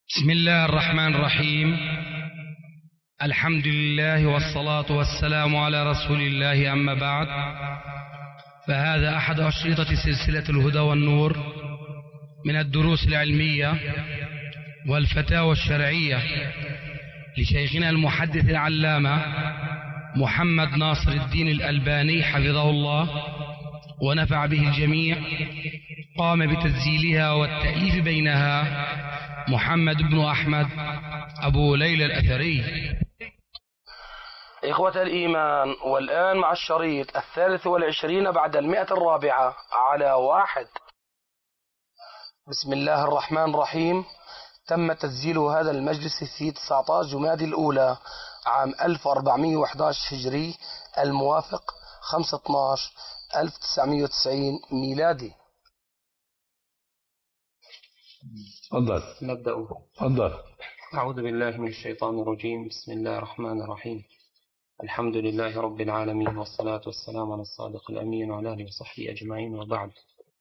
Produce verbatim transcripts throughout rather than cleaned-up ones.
بسم الله الرحمن الرحيم. الحمد لله والصلاة والسلام على رسول الله، أما بعد، فهذا أحد أشرطة سلسلة الهدى والنور من الدروس العلمية والفتاوى الشرعية لشيخنا المحدث العلامة محمد ناصر الدين الألباني حفظه الله ونفع به الجميع. قام بتسجيلها والتأليف بينها محمد بن أحمد أبو ليلى الأثري. إخوة الإيمان، والآن مع الشريط الثالث والعشرين بعد المئة الرابعة على واحد. بسم الله الرحمن الرحيم. تم تسجيل هذا المجلس في تسعة عشر جمادى الأولى عام ألف وأربعمئة وأحد عشر هجري، الموافق خمسة اثناشر ألف وتسعمئة وتسعين ميلادي. تفضل. نبدأ. تفضل. أعوذ بالله من الشيطان الرجيم. بسم الله الرحمن الرحيم. الحمد لله رب العالمين، والصلاة والسلام على الصادق الأمين وعلى آله وصحبه أجمعين، وبعد.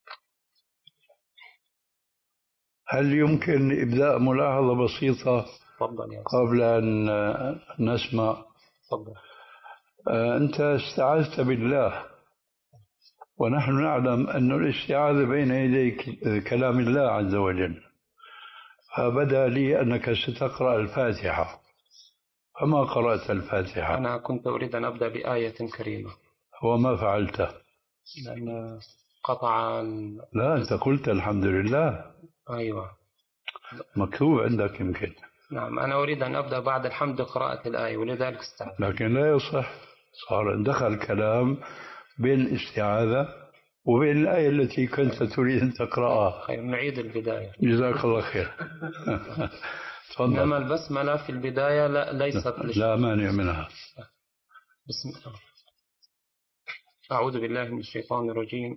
هل يمكن إبداء ملاحظة بسيطة تفضل يا قبل أن نسمع؟ تفضل. أنت استعاذت بالله، ونحن نعلم أن الاستعاذة بين يدي كلام الله عز وجل، فبدا لي أنك ستقرأ الفاتحة، فما قرأت الفاتحة. أنا كنت أريد أن أبدأ بآية كريمة وما فعلته؟ لأن قطع ال... لا، أنت قلت الحمد لله. أيوة، مكتوب عندك يمكن. نعم، أنا أريد أن أبدأ بعد الحمد قراءة الآية، ولذلك استعذت. لكن لا يصح، صار دخل كلام بين الاستعاذة وبين الآية التي كنت تريد أن تقرأها. خير، نعيد البداية. جزاك الله خير. تفضل. إنما البسملة في البداية لا ليست لا, لا مانع منها. بسم الله. أعوذ بالله من الشيطان الرجيم.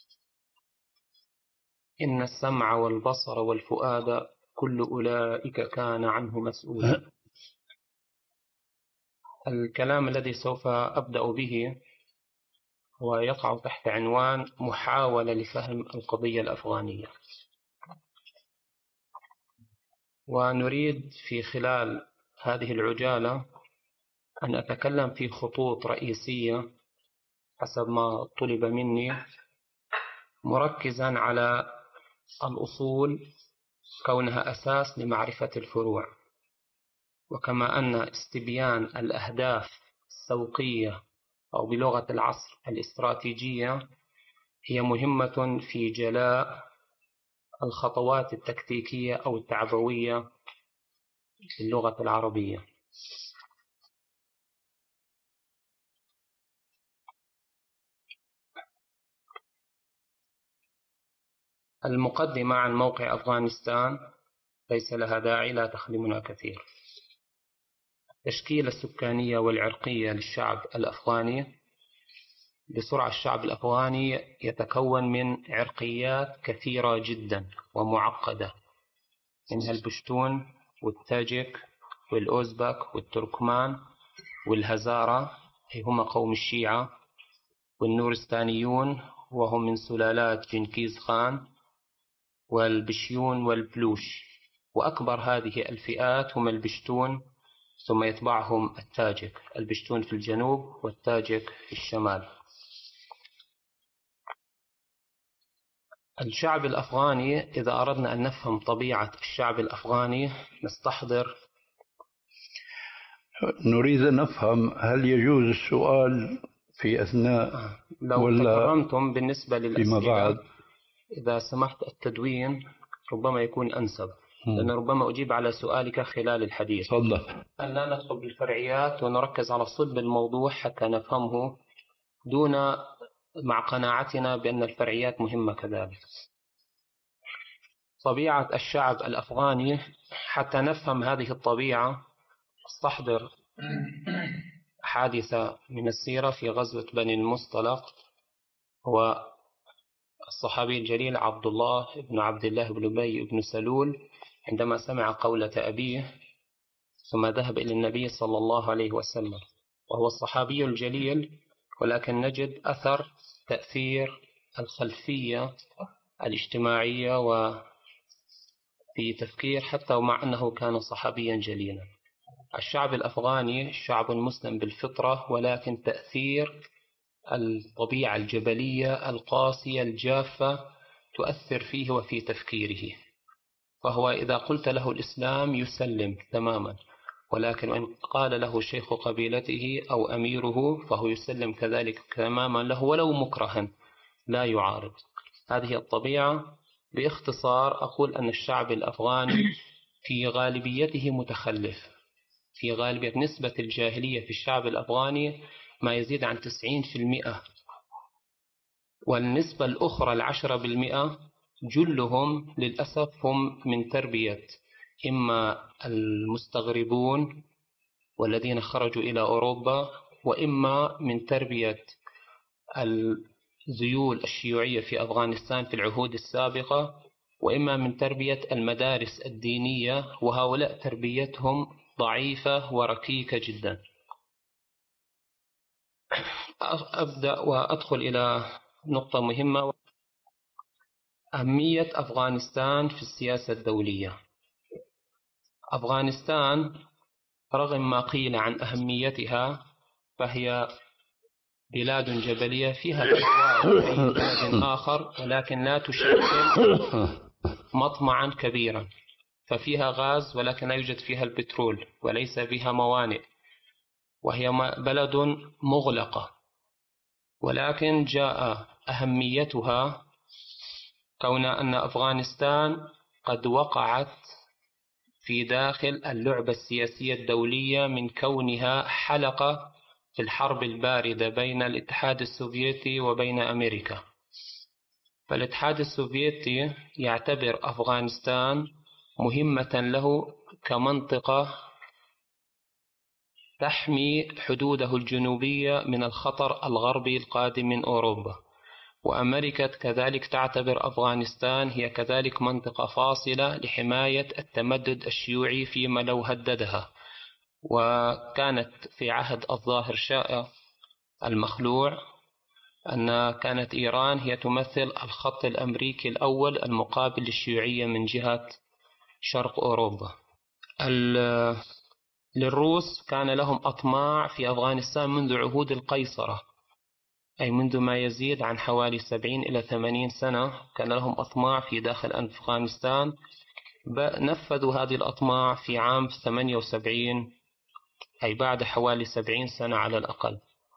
إن السمع والبصر والفؤاد كل أولئك كان عنه مسؤولا. الكلام الذي سوف أبدأ به هو يقع تحت عنوان محاولة لفهم القضية الأفغانية، ونريد في خلال هذه العجالة أن أتكلم في خطوط رئيسية حسب ما طلب مني، مركزا على الأصول كونها أساس لمعرفة الفروع، وكما أن استبيان الأهداف السوقية أو بلغة العصر الاستراتيجية هي مهمة في جلاء الخطوات التكتيكية أو التعبوية في اللغة العربية. المقدمة عن موقع أفغانستان ليس لها داعي، لا تخدمنا كثير. التشكيلة السكانية والعرقية للشعب الأفغاني. بسرعة، الشعب الأفغاني يتكون من عرقيات كثيرة جدا ومعقدة، منها البشتون والتاجك والأوزبك والتركمان والهزارة، هم قوم الشيعة، والنورستانيون وهم من سلالات جنكيز خان، والبشيون والبلوش. وأكبر هذه الفئات هم البشتون، ثم يتبعهم التاجك. البشتون في الجنوب والتاجك في الشمال. الشعب الأفغاني، إذا أردنا أن نفهم طبيعة الشعب الأفغاني نستحضر. نريد أن نفهم هل يجوز السؤال في أثناء لو ولا تكرمتم بالنسبة للأسئلة بعد؟ إذا سمحت التدوين ربما يكون أنسب، لأن ربما أجيب على سؤالك خلال الحديث. تفضل. أن لا ندخل بالفرعيات ونركز على صلب الموضوع حتى نفهمه، دون مع قناعتنا بأن الفرعيات مهمة كذلك. طبيعة الشعب الأفغاني، حتى نفهم هذه الطبيعة استحضر حادثة من السيرة في غزوة بني المصطلق. هو الصحابي الجليل عبد الله بن عبد الله بن أبي بن سلول عندما سمع قولة أبيه ثم ذهب إلى النبي صلى الله عليه وسلم، وهو الصحابي الجليل، ولكن نجد أثر تأثير الخلفية الاجتماعية في تفكير حتى ومع أنه كان صحابيا جليلا. الشعب الأفغاني شعب مسلم بالفطرة، ولكن تأثير الطبيعة الجبلية القاسية الجافة تؤثر فيه وفي تفكيره، فهو إذا قلت له الإسلام يسلم تماما، ولكن وإن قال له شيخ قبيلته أو أميره فهو يسلم كذلك تماما له ولو مكرها لا يعارض. هذه الطبيعة. باختصار أقول أن الشعب الأفغاني في غالبيته متخلف، في غالبية نسبة الجاهلية في الشعب الأفغاني ما يزيد عن تسعين في المئة، والنسبة الأخرى العشرة بالمئة جلهم للأسف هم من تربية إما المستغربون والذين خرجوا إلى أوروبا، وإما من تربية الذيول الشيوعية في أفغانستان في العهود السابقة، وإما من تربية المدارس الدينية، وهؤلاء تربيتهم ضعيفة وركيكة جدا. أبدأ وأدخل إلى نقطة مهمة: أهمية أفغانستان في السياسة الدولية. أفغانستان رغم ما قيل عن أهميتها فهي بلاد جبلية فيها الأحوال في بلد آخر، ولكن لا تشكل مطمعا كبيرا، ففيها غاز ولكن لا يوجد فيها البترول وليس فيها موانئ، وهي بلد مغلقة. ولكن جاء أهميتها كون أن أفغانستان قد وقعت في داخل اللعبة السياسية الدولية من كونها حلقة في الحرب الباردة بين الاتحاد السوفيتي وبين أمريكا. فالاتحاد السوفيتي يعتبر أفغانستان مهمة له كمنطقة تحمي حدوده الجنوبية من الخطر الغربي القادم من أوروبا، وأمريكا كذلك تعتبر أفغانستان هي كذلك منطقة فاصلة لحماية التمدد الشيوعي فيما لو هددها. وكانت في عهد الظاهر شاه المخلوع أن كانت إيران هي تمثل الخط الأمريكي الأول المقابل للشيوعية من جهة شرق أوروبا. للروس كان لهم أطماع في أفغانستان منذ عهود القيصرة، أي منذ ما يزيد عن حوالي سبعين إلى ثمانين سنة كان لهم أطماع في داخل أفغانستان. نفذوا هذه الأطماع في عام ثمانية وسبعين، أي بعد حوالي سبعين سنة على الأقل.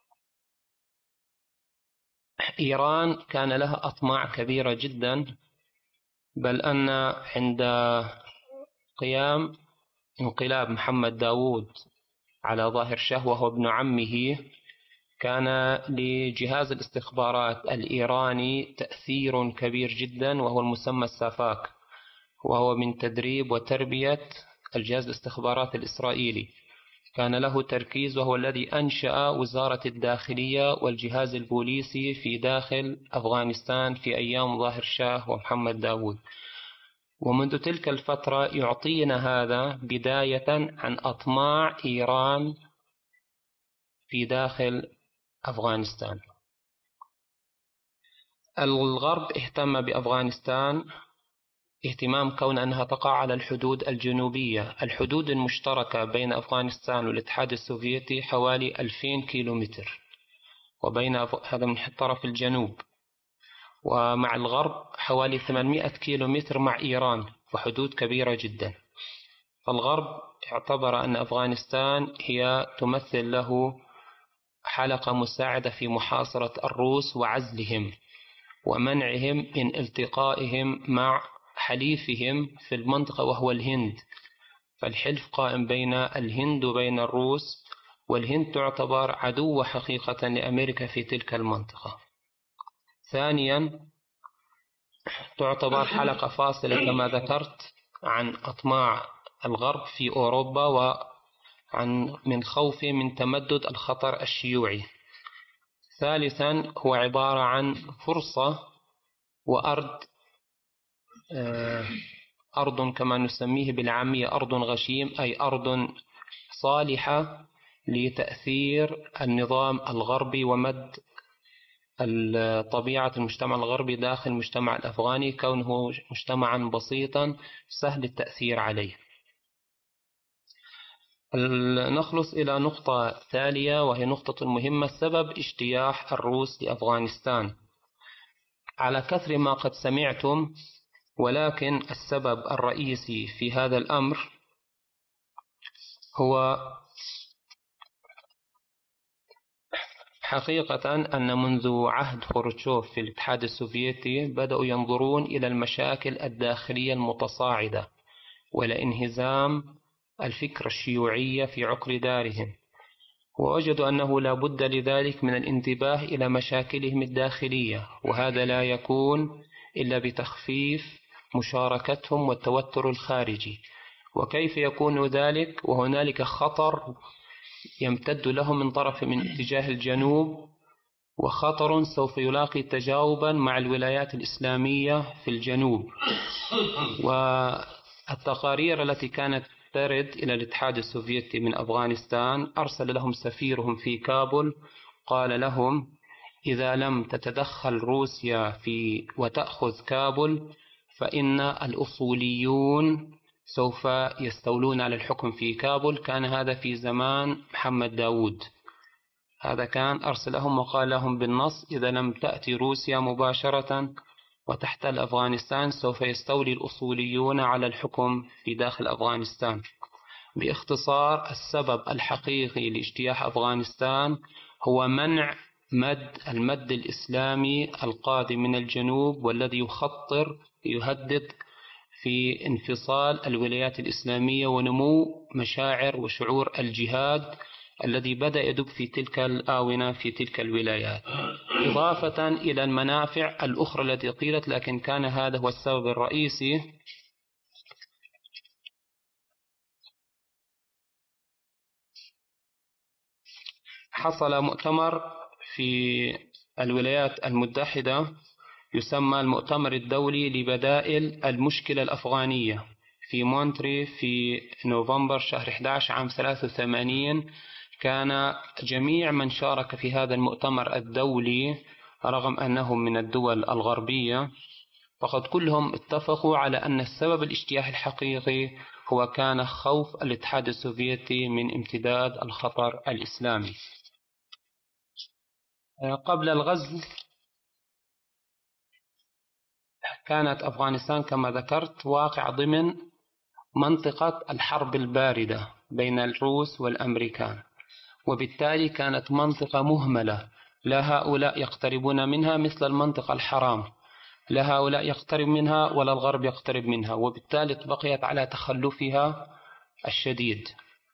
إيران كان لها أطماع كبيرة جدا، بل أن عند قيام انقلاب محمد داوود على ظاهر شاه وهو ابن عمه، كان لجهاز الاستخبارات الإيراني تأثير كبير جدا، وهو المسمى السافاك، وهو من تدريب وتربية الجهاز الاستخبارات الإسرائيلي. كان له تركيز، وهو الذي أنشأ وزارة الداخلية والجهاز البوليسي في داخل أفغانستان في أيام ظاهر شاه ومحمد داوود. ومنذ تلك الفترة يعطينا هذا بداية عن أطماع إيران في داخل أفغانستان. الغرب اهتم بأفغانستان اهتمام كون أنها تقع على الحدود الجنوبية. الحدود المشتركة بين أفغانستان والاتحاد السوفيتي حوالي ألفين كيلومتر، وبين هذا من طرف الجنوب، ومع الغرب حوالي ثمانمائة كيلومتر مع إيران، وحدود كبيرة جدا. فالغرب اعتبر أن أفغانستان هي تمثل له حلقة مساعدة في محاصرة الروس وعزلهم ومنعهم من التقائهم مع حليفهم في المنطقة وهو الهند. فالحلف قائم بين الهند وبين الروس، والهند تعتبر عدو حقيقة لأمريكا في تلك المنطقة. ثانيا تعتبر حلقة فاصلة كما ذكرت عن أطماع الغرب في أوروبا وعن من خوفه من تمدد الخطر الشيوعي. ثالثا هو عبارة عن فرصة وأرض أرض كما نسميه بالعامية أرض غشيم، أي أرض صالحة لتأثير النظام الغربي ومد طبيعة المجتمع الغربي داخل المجتمع الأفغاني، كونه مجتمعا بسيطا سهل التأثير عليه. نخلص إلى نقطة تالية وهي نقطة مهمة: سبب اجتياح الروس لأفغانستان. على كثر ما قد سمعتم، ولكن السبب الرئيسي في هذا الأمر هو حقيقة أن منذ عهد خروتشوف في الاتحاد السوفيتي بدأوا ينظرون إلى المشاكل الداخلية المتصاعدة والانهزام الفكرة الشيوعية في عقر دارهم، ووجدوا أنه لا بد لذلك من الانتباه إلى مشاكلهم الداخلية، وهذا لا يكون إلا بتخفيف مشاركتهم والتوتر الخارجي. وكيف يكون ذلك وهنالك خطر يمتد لهم من طرف من اتجاه الجنوب، وخطر سوف يلاقي تجاوبا مع الولايات الإسلامية في الجنوب؟ والتقارير التي كانت ترد إلى الاتحاد السوفيتي من أفغانستان أرسل لهم سفيرهم في كابول، قال لهم: إذا لم تتدخل روسيا في وتأخذ كابول فإن الأصوليون سوف يستولون على الحكم في كابول. كان هذا في زمان محمد داود، هذا كان أرسلهم وقال لهم بالنص: إذا لم تأتي روسيا مباشرة وتحتل أفغانستان سوف يستولي الأصوليون على الحكم في داخل أفغانستان. باختصار، السبب الحقيقي لاجتياح أفغانستان هو منع مد المد الإسلامي القادم من الجنوب، والذي يخطر يهدد في انفصال الولايات الإسلامية ونمو مشاعر وشعور الجهاد الذي بدأ يدب في تلك الآونة في تلك الولايات، إضافة إلى المنافع الأخرى التي قيلت، لكن كان هذا هو السبب الرئيسي. حصل مؤتمر في الولايات المتحدة يسمى المؤتمر الدولي لبدائل المشكلة الأفغانية في مونتري في نوفمبر شهر أحد عشر عام ثلاثة وثمانين. كان جميع من شارك في هذا المؤتمر الدولي رغم أنهم من الدول الغربية فقد كلهم اتفقوا على أن السبب الاجتياح الحقيقي هو كان خوف الاتحاد السوفيتي من امتداد الخطر الإسلامي. قبل الغزو كانت أفغانستان كما ذكرت واقع ضمن منطقة الحرب الباردة بين الروس والأمريكان، وبالتالي كانت منطقة مهملة، لا هؤلاء يقتربون منها مثل المنطقة الحرام، لا هؤلاء يقترب منها ولا الغرب يقترب منها، وبالتالي بقيت على تخلفها الشديد.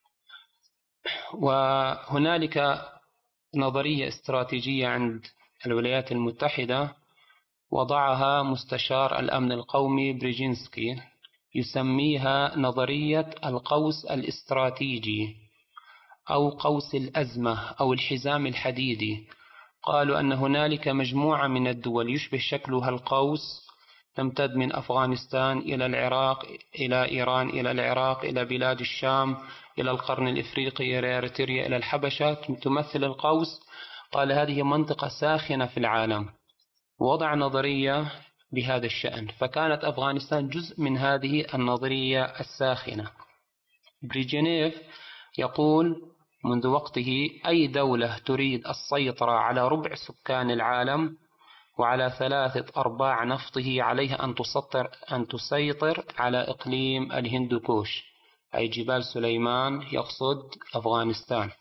وهنالك نظرية استراتيجية عند الولايات المتحدة وضعها مستشار الأمن القومي بريجينسكي، يسميها نظرية القوس الاستراتيجي أو قوس الأزمة أو الحزام الحديدي. قالوا أن هنالك مجموعة من الدول يشبه شكلها القوس تمتد من أفغانستان إلى العراق إلى إيران إلى العراق إلى بلاد الشام إلى القرن الإفريقي إلى إريتريا إلى الحبشة، تمثل القوس. قال هذه منطقة ساخنة في العالم، وضع نظرية بهذا الشأن، فكانت أفغانستان جزء من هذه النظرية الساخنة. بريجنيف يقول منذ وقته: أي دولة تريد السيطرة على ربع سكان العالم وعلى ثلاثة أرباع نفطه عليها أن تسيطر أن تسيطر على إقليم الهندوكوش، أي جبال سليمان، يقصد أفغانستان.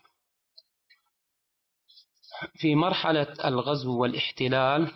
في مرحلة الغزو والاحتلال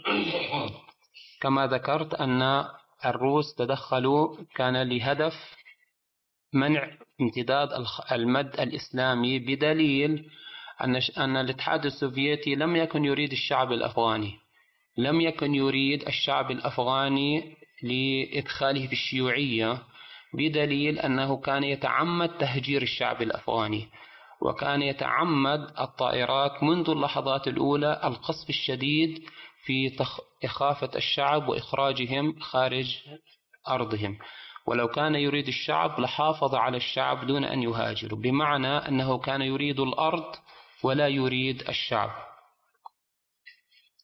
كما ذكرت أن الروس تدخلوا كان لهدف منع امتداد المد الإسلامي، بدليل أن أن الاتحاد السوفيتي لم يكن يريد الشعب الأفغاني، لم يكن يريد الشعب الأفغاني لإدخاله في الشيوعية، بدليل أنه كان يتعمد تهجير الشعب الأفغاني، وكان يتعمد الطائرات منذ اللحظات الأولى القصف الشديد في إخافة الشعب وإخراجهم خارج أرضهم. ولو كان يريد الشعب لحافظ على الشعب دون أن يهاجروا، بمعنى أنه كان يريد الأرض ولا يريد الشعب.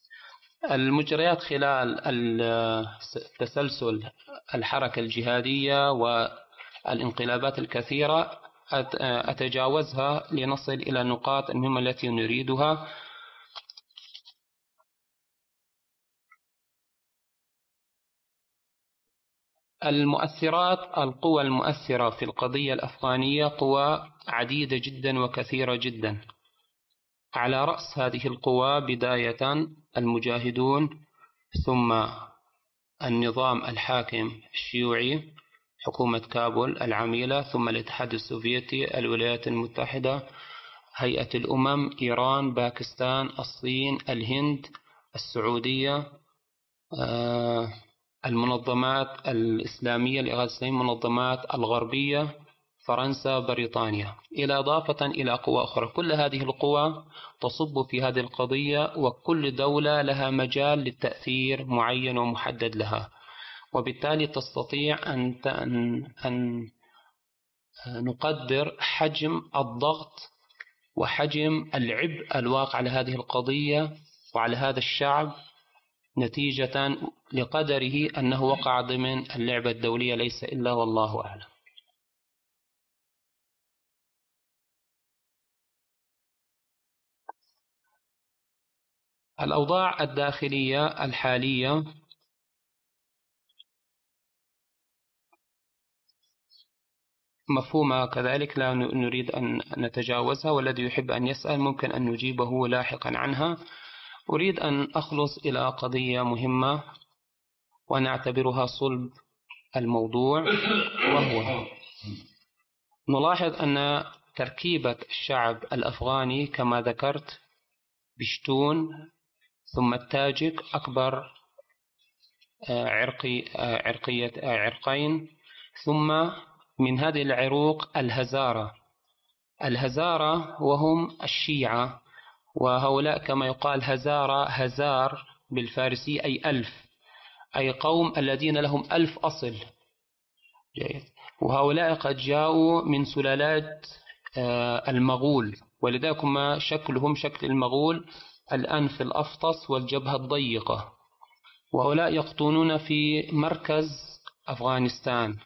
المجريات خلال تسلسل الحركة الجهادية والانقلابات الكثيرة أتجاوزها لنصل إلى النقاط المهمة التي نريدها. المؤثرات القوى المؤثرة في القضية الأفغانية قوى عديدة جدا وكثيرة جدا. على رأس هذه القوى بداية المجاهدون، ثم النظام الحاكم الشيوعي حكومة كابول العميلة، ثم الاتحاد السوفيتي، الولايات المتحدة، هيئة الأمم، إيران، باكستان، الصين، الهند، السعودية، آه المنظمات الإسلامية لإغاثة المنظمات الغربية، فرنسا، بريطانيا، إلى إضافة إلى قوى أخرى. كل هذه القوى تصب في هذه القضية، وكل دولة لها مجال للتأثير معين ومحدد لها، وبالتالي تستطيع أن أن نقدر حجم الضغط وحجم العبء الواقع على هذه القضية وعلى هذا الشعب نتيجة لقدره أنه وقع ضمن اللعبة الدولية، ليس إلا والله أعلم. الأوضاع الداخلية الحالية مفهومة كذلك، لا نريد أن نتجاوزها، والذي يحب أن يسأل ممكن أن نجيبه لاحقا عنها. أريد أن أخلص إلى قضية مهمة ونعتبرها صلب الموضوع، وهو نلاحظ أن تركيبة الشعب الأفغاني كما ذكرت بشتون ثم التاجك أكبر عرقي عرقية عرقين، ثم من هذه العروق الهزارة. الهزارة وهم الشيعة، وهؤلاء كما يقال هزارة هزار بالفارسي أي ألف، أي قوم الذين لهم ألف أصل. وهؤلاء قد جاءوا من سلالات المغول، ولذلك ما شكلهم شكل المغول، الأنف الأفطس والجبهة الضيقة. وهؤلاء يقطنون في مركز أفغانستان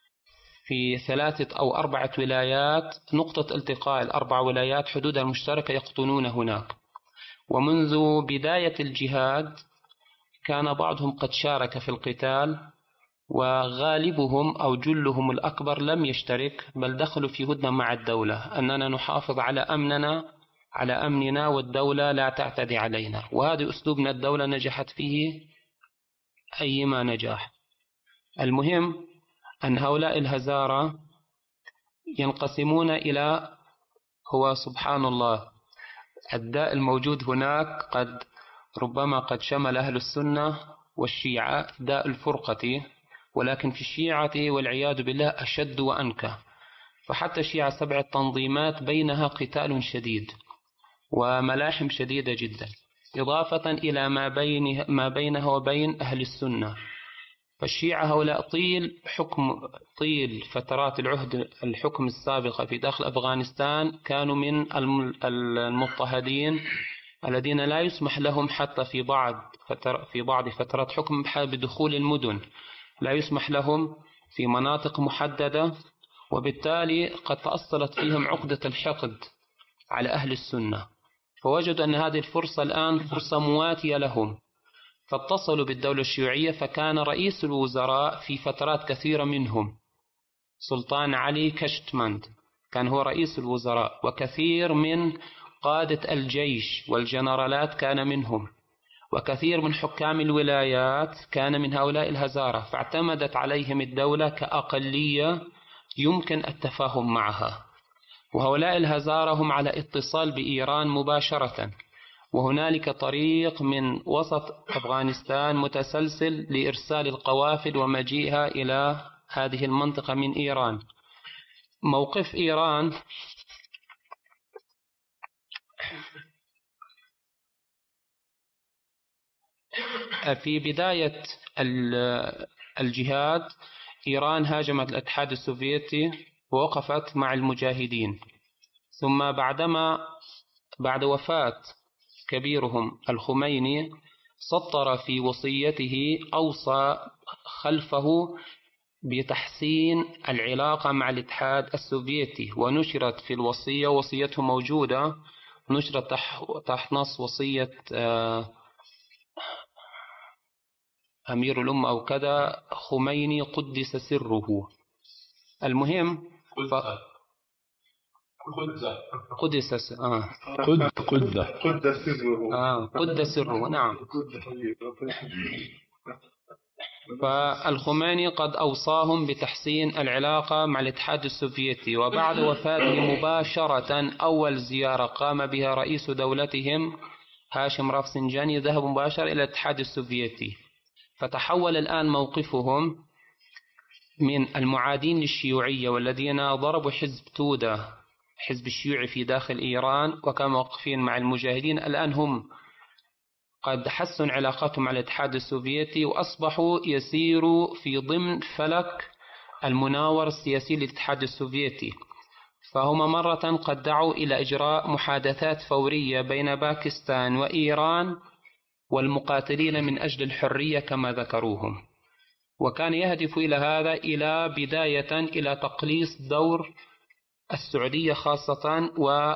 في ثلاثة أو أربعة ولايات، نقطة التقاء الأربع ولايات حدودها المشتركة يقطنون هناك. ومنذ بداية الجهاد كان بعضهم قد شارك في القتال، وغالبهم أو جلهم الأكبر لم يشترك، بل دخلوا في هدنة مع الدولة أننا نحافظ على أمننا على أمننا والدولة لا تعتدي علينا. وهذا أسلوبنا الدولة نجحت فيه أيما نجاح. المهم أن هؤلاء الهزارة ينقسمون إلى، هو سبحان الله الداء الموجود هناك قد ربما قد شمل أهل السنة والشيعة، داء الفرقة، ولكن في الشيعة والعياذ بالله أشد وأنكى. فحتى الشيعة سبع تنظيمات بينها قتال شديد وملاحم شديدة جدا، إضافة إلى ما بين ما بينها وبين أهل السنة. فالشيعة هؤلاء طيل حكم طيل فترات العهد الحكم السابقة في داخل أفغانستان كانوا من المضطهدين الذين لا يسمح لهم حتى في بعض فتر في بعض فترات حكم بدخول المدن، لا يسمح لهم في مناطق محددة، وبالتالي قد تأصلت فيهم عقدة الحقد على أهل السنة. فوجدوا أن هذه الفرصة الآن فرصة مواتية لهم، فاتصلوا بالدولة الشيوعية. فكان رئيس الوزراء في فترات كثيرة منهم سلطان علي كشتمند، كان هو رئيس الوزراء، وكثير من قادة الجيش والجنرالات كان منهم، وكثير من حكام الولايات كان من هؤلاء الهزارة. فاعتمدت عليهم الدولة كأقلية يمكن التفاهم معها. وهؤلاء الهزارة هم على اتصال بإيران مباشرة، وهنالك طريق من وسط أفغانستان متسلسل لإرسال القوافل ومجيئها إلى هذه المنطقة من إيران. موقف إيران في بداية الجهاد إيران هاجمت الاتحاد السوفيتي ووقفت مع المجاهدين، ثم بعدما بعد وفاة كبيرهم الخميني سطر في وصيته أوصى خلفه بتحسين العلاقة مع الاتحاد السوفيتي، ونشرت في الوصية، وصيته موجودة، نشرت تحت نص وصية أمير الأمة أو كذا خميني قدس سره. المهم ف... قدس آه. قد قد قد سره آه. قد سره نعم. فالخميني قد أوصاهم بتحسين العلاقة مع الاتحاد السوفيتي. وبعد وفاته مباشرة أول زيارة قام بها رئيس دولتهم هاشم رفسنجاني ذهب مباشرة إلى الاتحاد السوفيتي. فتحول الآن موقفهم من المعادين للشيوعية والذين ضربوا حزب تودا حزب الشيوعي في داخل إيران وكانوا موقفين مع المجاهدين، الآن هم قد حسنوا علاقاتهم مع الاتحاد السوفيتي وأصبحوا يسيروا في ضمن فلك المناور السياسي للاتحاد السوفيتي. فهم مرة قد دعوا إلى إجراء محادثات فورية بين باكستان وإيران والمقاتلين من أجل الحرية كما ذكروهم، وكان يهدف إلى هذا إلى بداية إلى تقليص دور السعودية خاصة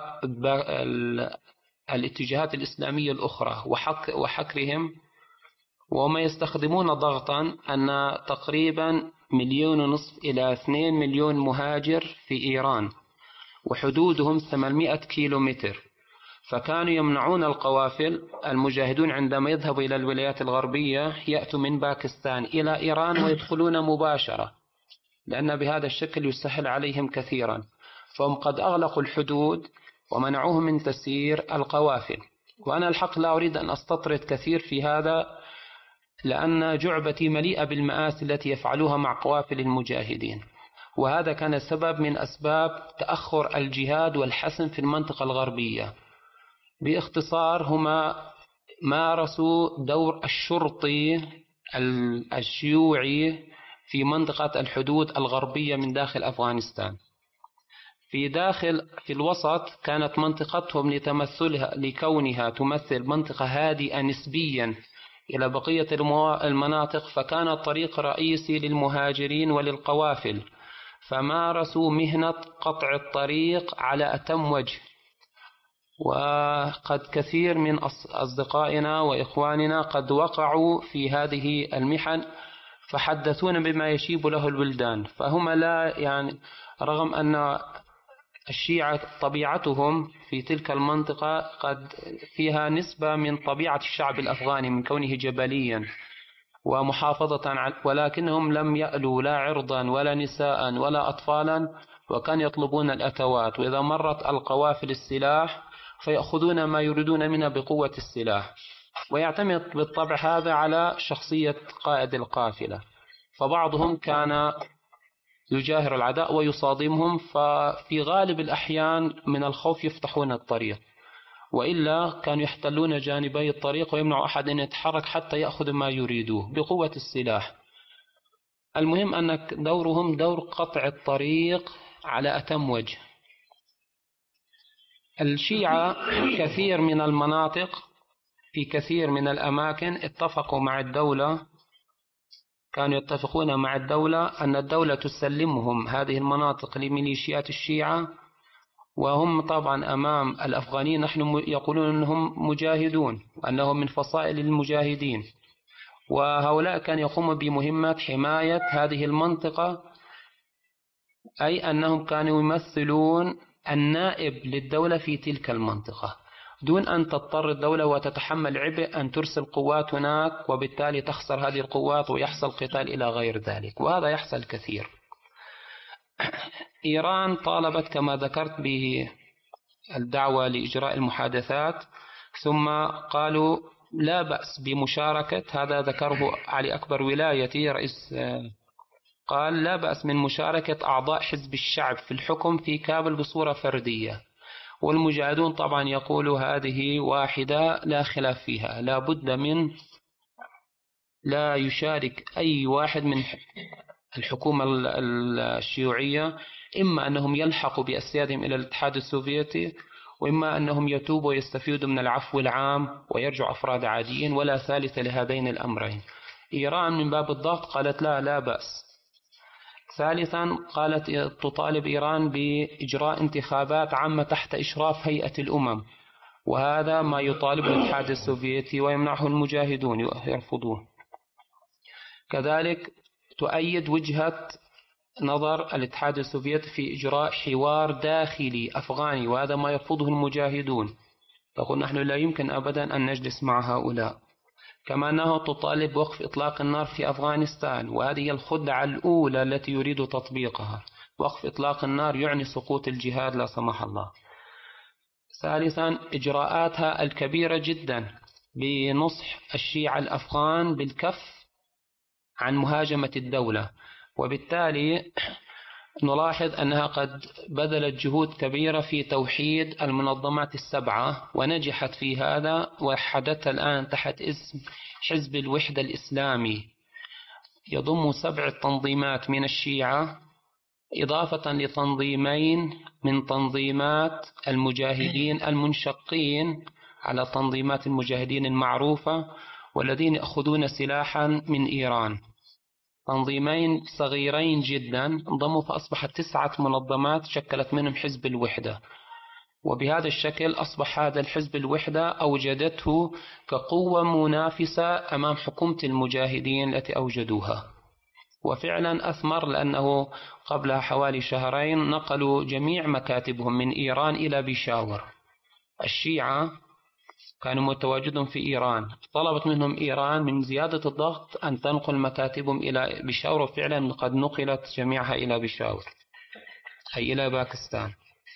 والاتجاهات الإسلامية الأخرى وحك وحكرهم. وما يستخدمون ضغطا أن تقريبا مليون ونصف إلى اثنين مليون مهاجر في إيران وحدودهم ثمانمائة كيلو متر، فكانوا يمنعون القوافل. المجاهدون عندما يذهبوا إلى الولايات الغربية يأتوا من باكستان إلى إيران ويدخلون مباشرة، لأن بهذا الشكل يسهل عليهم كثيرا. فهم قد أغلقوا الحدود ومنعوهم من تسيير القوافل. وأنا الحق لا أريد أن أستطرد كثير في هذا، لأن جعبتي مليئة بالمآسي التي يفعلوها مع قوافل المجاهدين، وهذا كان سبب من أسباب تأخر الجهاد والحسم في المنطقة الغربية. باختصار هما مارسوا دور الشرطي الشيوعي في منطقة الحدود الغربية من داخل أفغانستان. في داخل في الوسط كانت منطقتهم لتمثلها لكونها تمثل منطقة هادئة نسبيا إلى بقية المناطق، فكان الطريق رئيسي للمهاجرين وللقوافل، فمارسوا مهنة قطع الطريق على أتم وجه. وقد كثير من أصدقائنا وإخواننا قد وقعوا في هذه المحن فحدثون بما يشيب له البلدان. فهم لا يعني رغم أن الشيعة طبيعتهم في تلك المنطقة قد فيها نسبة من طبيعة الشعب الأفغاني من كونه جبليا ومحافظة على، ولكنهم لم يألوا لا عرضا ولا نساء ولا أطفالا، وكان يطلبون الأتوات، وإذا مرت القوافل السلاح فيأخذون ما يريدون منها بقوة السلاح. ويعتمد بالطبع هذا على شخصية قائد القافلة، فبعضهم كان يجاهر العداء ويصادمهم، ففي غالب الأحيان من الخوف يفتحون الطريق، وإلا كانوا يحتلون جانبي الطريق ويمنع أحد أن يتحرك حتى يأخذ ما يريدوه بقوة السلاح. المهم أن دورهم دور قطع الطريق على أتم وجه. الشيعة كثير من المناطق في كثير من الأماكن اتفقوا مع الدولة، كانوا يتفقون مع الدولة أن الدولة تسلمهم هذه المناطق لميليشيات الشيعة، وهم طبعا أمام الأفغانيين نحن يقولون أنهم مجاهدون وأنهم من فصائل المجاهدين، وهؤلاء كانوا يقوموا بمهمة حماية هذه المنطقة، أي أنهم كانوا يمثلون النائب للدولة في تلك المنطقة، دون أن تضطر الدولة وتتحمل عبء أن ترسل قوات هناك وبالتالي تخسر هذه القوات ويحصل قتال إلى غير ذلك، وهذا يحصل كثير. إيران طالبت كما ذكرت بالدعوة لإجراء المحادثات، ثم قالوا لا بأس بمشاركة، هذا ذكره علي أكبر ولايتي رئيس، قال لا بأس من مشاركة أعضاء حزب الشعب في الحكم في كابل بصورة فردية. والمجاهدون طبعا يقولوا هذه واحدة لا خلاف فيها، لا بد من لا يشارك أي واحد من الحكومة الشيوعية، إما أنهم يلحقوا بأسيادهم إلى الاتحاد السوفيتي، وإما أنهم يتوبوا ويستفيدوا من العفو العام ويرجعوا أفراد عاديين، ولا ثالث لهذين الأمرين. إيران من باب الضغط قالت لا لا بأس. ثالثا قالت تطالب إيران بإجراء انتخابات عامة تحت إشراف هيئة الأمم، وهذا ما يطالب الاتحاد السوفيتي ويمنعه المجاهدون يرفضوه. كذلك تؤيد وجهة نظر الاتحاد السوفيتي في إجراء حوار داخلي أفغاني، وهذا ما يرفضه المجاهدون، تقول نحن لا يمكن أبدا أن نجلس مع هؤلاء. كما أنها تطالب بوقف إطلاق النار في أفغانستان، وهذه الخدعة الأولى التي يريد تطبيقها. وقف إطلاق النار يعني سقوط الجهاد لا سمح الله. ثالثا إجراءاتها الكبيرة جدا بنصح الشيعة الأفغان بالكف عن مهاجمة الدولة، وبالتالي نلاحظ أنها قد بذلت جهود كبيرة في توحيد المنظمات السبعة ونجحت في هذا، وحدث الآن تحت اسم حزب الوحدة الإسلامي، يضم سبع تنظيمات من الشيعة إضافة لتنظيمين من تنظيمات المجاهدين المنشقين على تنظيمات المجاهدين المعروفة والذين يأخذون سلاحا من إيران. تنظيمين صغيرين جدا انضموا فأصبحت تسعة منظمات شكلت منهم حزب الوحدة، وبهذا الشكل أصبح هذا الحزب الوحدة أوجدته كقوة منافسة أمام حكومة المجاهدين التي أوجدوها، وفعلا أثمر، لأنه قبلها حوالي شهرين نقلوا جميع مكاتبهم من إيران إلى بيشاور. الشيعة كانوا متواجدون في إيران، طلبت منهم إيران من زيادة الضغط أن تنقل مكاتبهم إلى بيشاور، وفعلا قد نقلت جميعها إلى بيشاور أي إلى باكستان.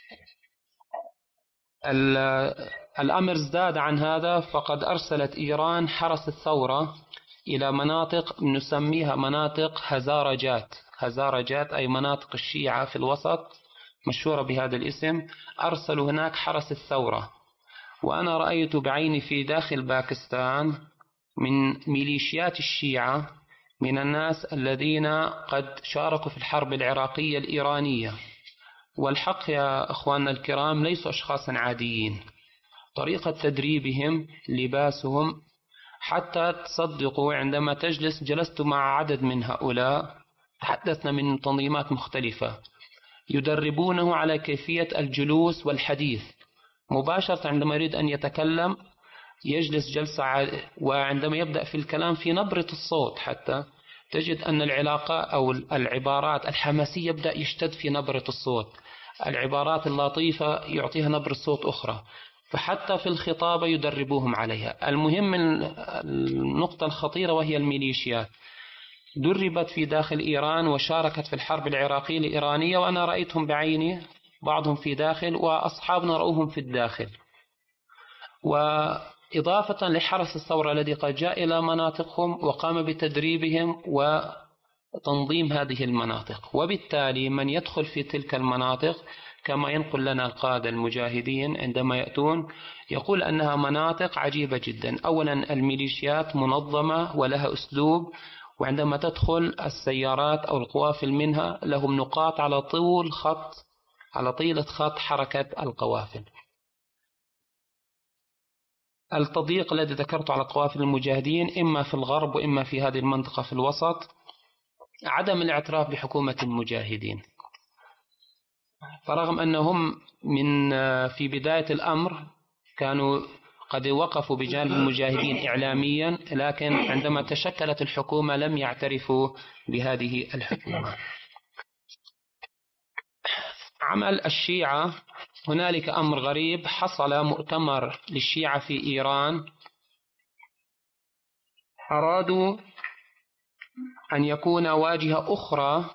الأمر ازداد عن هذا، فقد أرسلت إيران حرس الثورة إلى مناطق نسميها مناطق هزارجات. هزارجات أي مناطق الشيعة في الوسط مشهورة بهذا الاسم. أرسلوا هناك حرس الثورة، وأنا رأيت بعيني في داخل باكستان من ميليشيات الشيعة من الناس الذين قد شاركوا في الحرب العراقية الإيرانية. والحق يا أخواننا الكرام ليسوا أشخاصا عاديين، طريقة تدريبهم، لباسهم، حتى تصدقوا عندما تجلس جلست مع عدد من هؤلاء تحدثنا من تنظيمات مختلفة، يدربونه على كيفية الجلوس والحديث مباشرة. عندما يريد أن يتكلم يجلس جلسة، وعندما يبدأ في الكلام في نبرة الصوت حتى تجد أن العلاقة أو العبارات الحماسية يبدأ يشتد في نبرة الصوت، العبارات اللطيفة يعطيها نبرة صوت أخرى، فحتى في الخطابة يدربوهم عليها. المهم النقطة الخطيرة وهي الميليشيات دربت في داخل إيران وشاركت في الحرب العراقية الإيرانية، وأنا رأيتهم بعيني، بعضهم في داخل وأصحابنا رأوهم في الداخل. وإضافة لحرس الثورة الذي قد جاء إلى مناطقهم وقام بتدريبهم وتنظيم هذه المناطق، وبالتالي من يدخل في تلك المناطق كما ينقل لنا القادة المجاهدين عندما يأتون يقول أنها مناطق عجيبة جدا. أولا الميليشيات منظمة ولها أسلوب، وعندما تدخل السيارات أو القوافل منها لهم نقاط على طول خط على طيلة خط حركة القوافل. التضييق الذي ذكرته على قوافل المجاهدين إما في الغرب وإما في هذه المنطقة في الوسط، عدم الاعتراف بحكومة المجاهدين، فرغم أنهم من في بداية الأمر كانوا قد وقفوا بجانب المجاهدين إعلاميا، لكن عندما تشكلت الحكومة لم يعترفوا بهذه الحكومة. عمل الشيعة، هنالك أمر غريب، حصل مؤتمر للشيعة في إيران، أرادوا أن يكون واجهة أخرى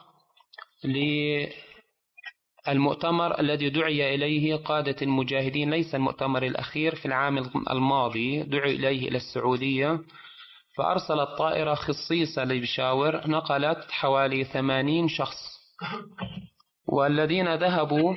للمؤتمر الذي دعي إليه قادة المجاهدين، ليس المؤتمر الأخير في العام الماضي، دعي إليه إلى السعودية، فأرسلت طائرة خصيصة لبيشاور نقلت حوالي ثمانين شخص، والذين ذهبوا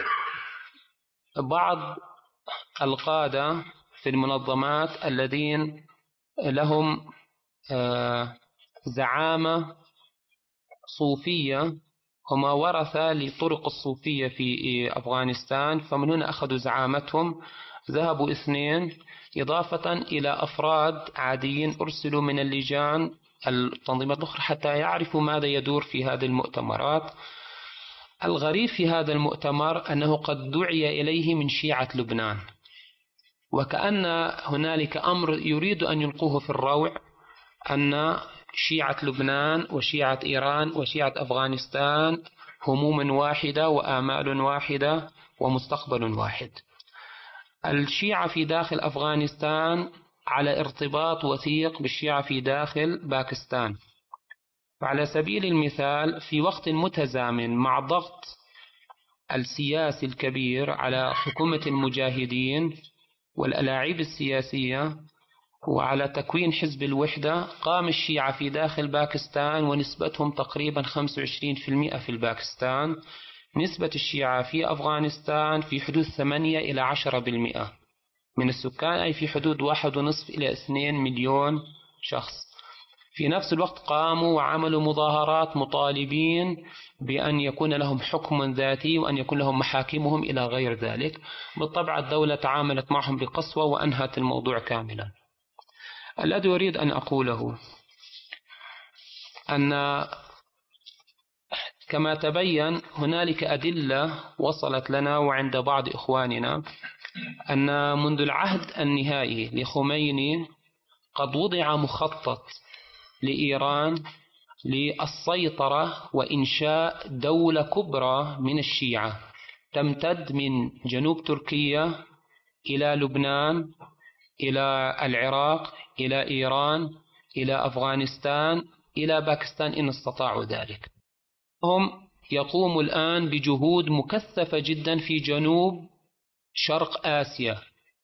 بعض القادة في المنظمات الذين لهم زعامة صوفية هما ورثة لطرق الصوفية في أفغانستان، فمن هنا أخذوا زعامتهم. ذهبوا اثنين إضافة إلى أفراد عاديين أرسلوا من اللجان التنظيمات الأخرى حتى يعرفوا ماذا يدور في هذه المؤتمرات. الغريب في هذا المؤتمر أنه قد دعي إليه من شيعة لبنان، وكأن هنالك أمر يريد أن يلقوه في الروع، أن شيعة لبنان وشيعة إيران وشيعة أفغانستان هموم واحدة وآمال واحدة ومستقبل واحد. الشيعة في داخل أفغانستان على ارتباط وثيق بالشيعة في داخل باكستان. فعلى سبيل المثال في وقت متزامن مع ضغط السياسي الكبير على حكومة المجاهدين والألاعيب السياسية وعلى تكوين حزب الوحدة، قام الشيعة في داخل باكستان ونسبتهم تقريبا خمسة وعشرين بالمئة في الباكستان، نسبة الشيعة في أفغانستان في حدود ثمانية إلى عشرة بالمئة من السكان، أي في حدود واحد ونصف إلى اثنين مليون شخص. في نفس الوقت قاموا وعملوا مظاهرات مطالبين بأن يكون لهم حكم ذاتي وأن يكون لهم محاكمهم إلى غير ذلك. بالطبع الدولة تعاملت معهم بقسوة وأنهت الموضوع كاملا. الذي أريد أن أقوله أن كما تبين هنالك أدلة وصلت لنا وعند بعض إخواننا أن منذ العهد النهائي لخميني قد وضع مخطط لإيران للسيطرة وإنشاء دولة كبرى من الشيعة تمتد من جنوب تركيا إلى لبنان إلى العراق إلى إيران إلى أفغانستان إلى باكستان إن استطاعوا ذلك. هم يقوموا الآن بجهود مكثفة جدا في جنوب شرق آسيا.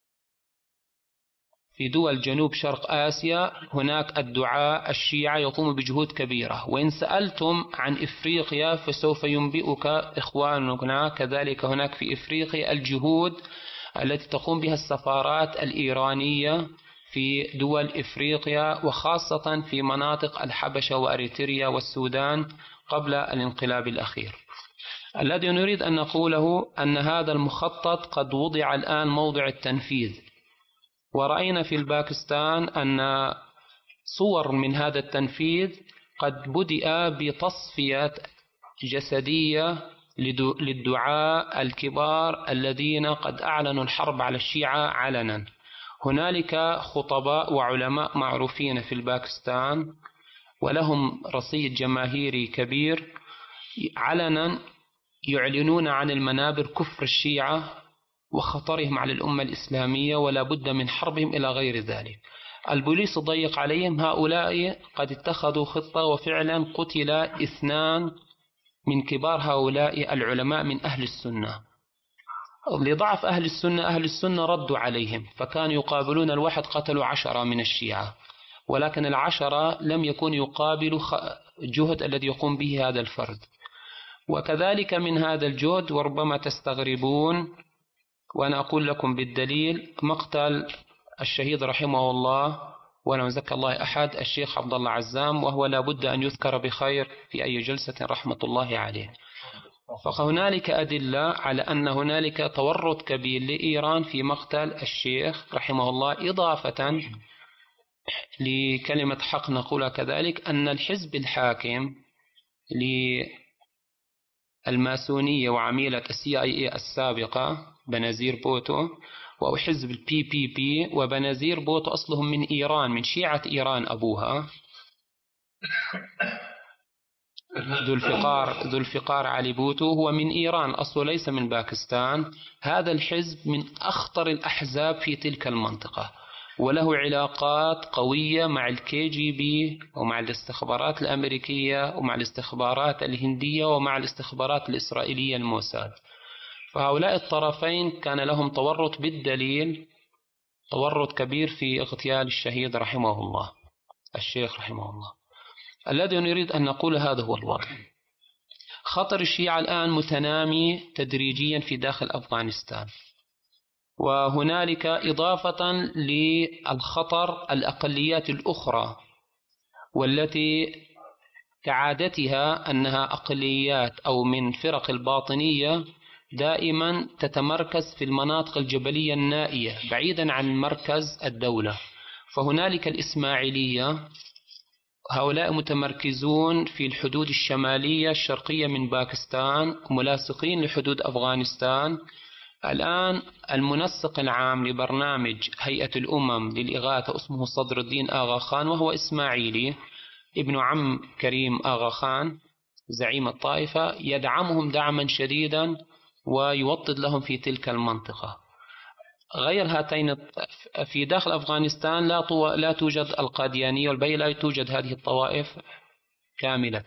في دول جنوب شرق آسيا هناك الدعاة الشيعة يقوموا بجهود كبيرة، وإن سألتم عن إفريقيا فسوف ينبئك إخواننا كذلك هناك في إفريقيا الجهود التي تقوم بها السفارات الإيرانية في دول إفريقيا وخاصة في مناطق الحبشة وأريتريا والسودان قبل الانقلاب الأخير. الذي نريد أن نقوله أن هذا المخطط قد وضع الآن موضع التنفيذ، ورأينا في الباكستان أن صور من هذا التنفيذ قد بدأ بتصفية جسدية للدعاة الكبار الذين قد أعلنوا الحرب على الشيعة علنا. هنالك خطباء وعلماء معروفين في الباكستان ولهم رصيد جماهيري كبير علنا يعلنون عن المنابر كفر الشيعة وخطرهم على الأمة الإسلامية ولا بد من حربهم إلى غير ذلك. البوليس ضيق عليهم، هؤلاء قد اتخذوا خطة وفعلا قتل اثنان من كبار هؤلاء العلماء من أهل السنة. لضعف أهل السنة أهل السنة ردوا عليهم، فكانوا يقابلون الواحد قتلوا عشرة من الشيعة، ولكن العشرة لم يكن يقابل جهد الذي يقوم به هذا الفرد. وكذلك من هذا الجهد وربما تستغربون وأنا أقول لكم بالدليل مقتل الشهيد رحمه الله ولا مزكى الله أحد الشيخ عبد الله عزام، وهو لا بد أن يذكر بخير في أي جلسة رحمة الله عليه. فهنالك أدلة على أن هنالك تورط كبير لإيران في مقتل الشيخ رحمه الله، إضافة لكلمة حق نقولها كذلك أن الحزب الحاكم للماسونية وعميلة السي آي إي السابقة بنازير بوتو وحزب البي بي بي، وبنازير بوتو أصلهم من إيران من شيعة إيران أبوها، ذو الفقار ذو الفقار علي بوتو هو من إيران أصله ليس من باكستان. هذا الحزب من أخطر الأحزاب في تلك المنطقة وله علاقات قوية مع الكي جي بي ومع الاستخبارات الأمريكية ومع الاستخبارات الهندية ومع الاستخبارات الإسرائيلية الموساد. فهؤلاء الطرفين كان لهم تورط بالدليل، تورط كبير في اغتيال الشهيد رحمه الله الشيخ رحمه الله. الذي نريد أن نقول هذا هو الوضع. خطر الشيعة الآن متنامي تدريجيا في داخل أفغانستان، وهنالك إضافة للخطر الأقليات الأخرى والتي كعادتها أنها أقليات أو من فرق الباطنية دائما تتمركز في المناطق الجبلية النائية بعيدا عن مركز الدولة. فهنالك الإسماعيلية، هؤلاء متمركزون في الحدود الشمالية الشرقية من باكستان ملاصقين لحدود أفغانستان. الآن المنسق العام لبرنامج هيئة الأمم للإغاثة اسمه صدر الدين آغا خان، وهو إسماعيلي ابن عم كريم آغا خان زعيم الطائفة، يدعمهم دعما شديدا ويوطد لهم في تلك المنطقة. غير هاتين في داخل أفغانستان لا, لا توجد القاديانية والبيئة، لا توجد هذه الطوائف كاملة.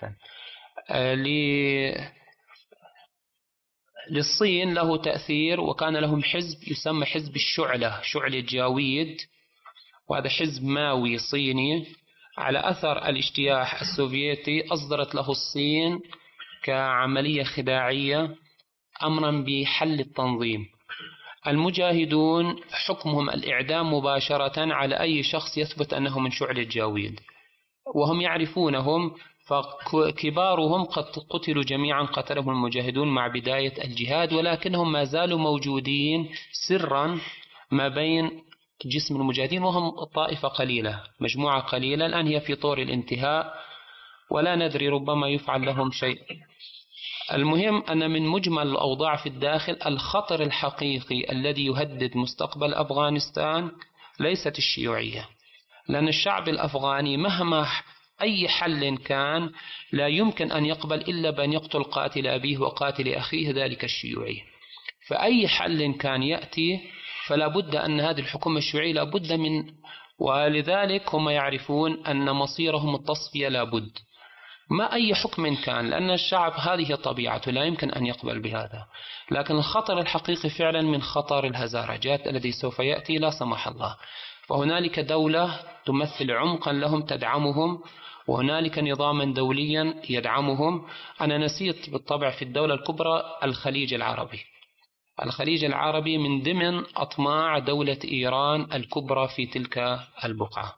للصين له تأثير، وكان لهم حزب يسمى حزب الشعلة، شعلة جاويد، وهذا حزب ماوي صيني على أثر الاجتياح السوفيتي. أصدرت له الصين كعملية خداعية أمرا بحل التنظيم. المجاهدون حكمهم الإعدام مباشرة على أي شخص يثبت أنه من شعلة جاويد، وهم يعرفونهم، فكبارهم قد قتلوا جميعا، قتلهم المجاهدون مع بداية الجهاد، ولكنهم ما زالوا موجودين سرا ما بين جسم المجاهدين، وهم طائفة قليلة، مجموعة قليلة الآن هي في طور الانتهاء، ولا ندري ربما يفعل لهم شيء. المهم أن من مجمل الأوضاع في الداخل الخطر الحقيقي الذي يهدد مستقبل أفغانستان ليست الشيوعية، لأن الشعب الأفغاني مهما أي حل كان لا يمكن أن يقبل إلا بأن يقتل قاتل أبيه وقاتل أخيه، ذلك الشيوعي. فأي حل كان يأتي فلا بد أن هذه الحكومة الشيوعية لا بد من، ولذلك هم يعرفون أن مصيرهم التصفية لا بد ما أي حكم كان، لأن الشعب هذه طبيعته لا يمكن أن يقبل بهذا. لكن الخطر الحقيقي فعلا من خطر الهزارجات الذي سوف يأتي لا سمح الله. فهنالك دولة تمثل عمقا لهم تدعمهم، وهنالك نظاما دوليا يدعمهم. أنا نسيت بالطبع في الدولة الكبرى الخليج العربي. الخليج العربي من ضمن أطماع دولة إيران الكبرى في تلك البقعة.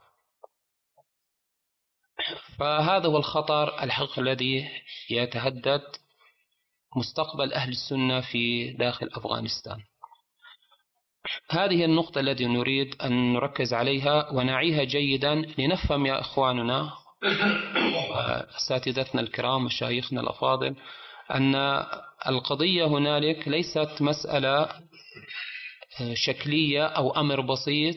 فهذا هو الخطر الحقيقي الذي يتهدد مستقبل أهل السنة في داخل أفغانستان. هذه النقطة التي نريد أن نركز عليها ونعيها جيدا لنفهم يا إخواننا أساتذتنا الكرام مشايخنا الأفاضل أن القضية هنالك ليست مسألة شكلية أو أمر بسيط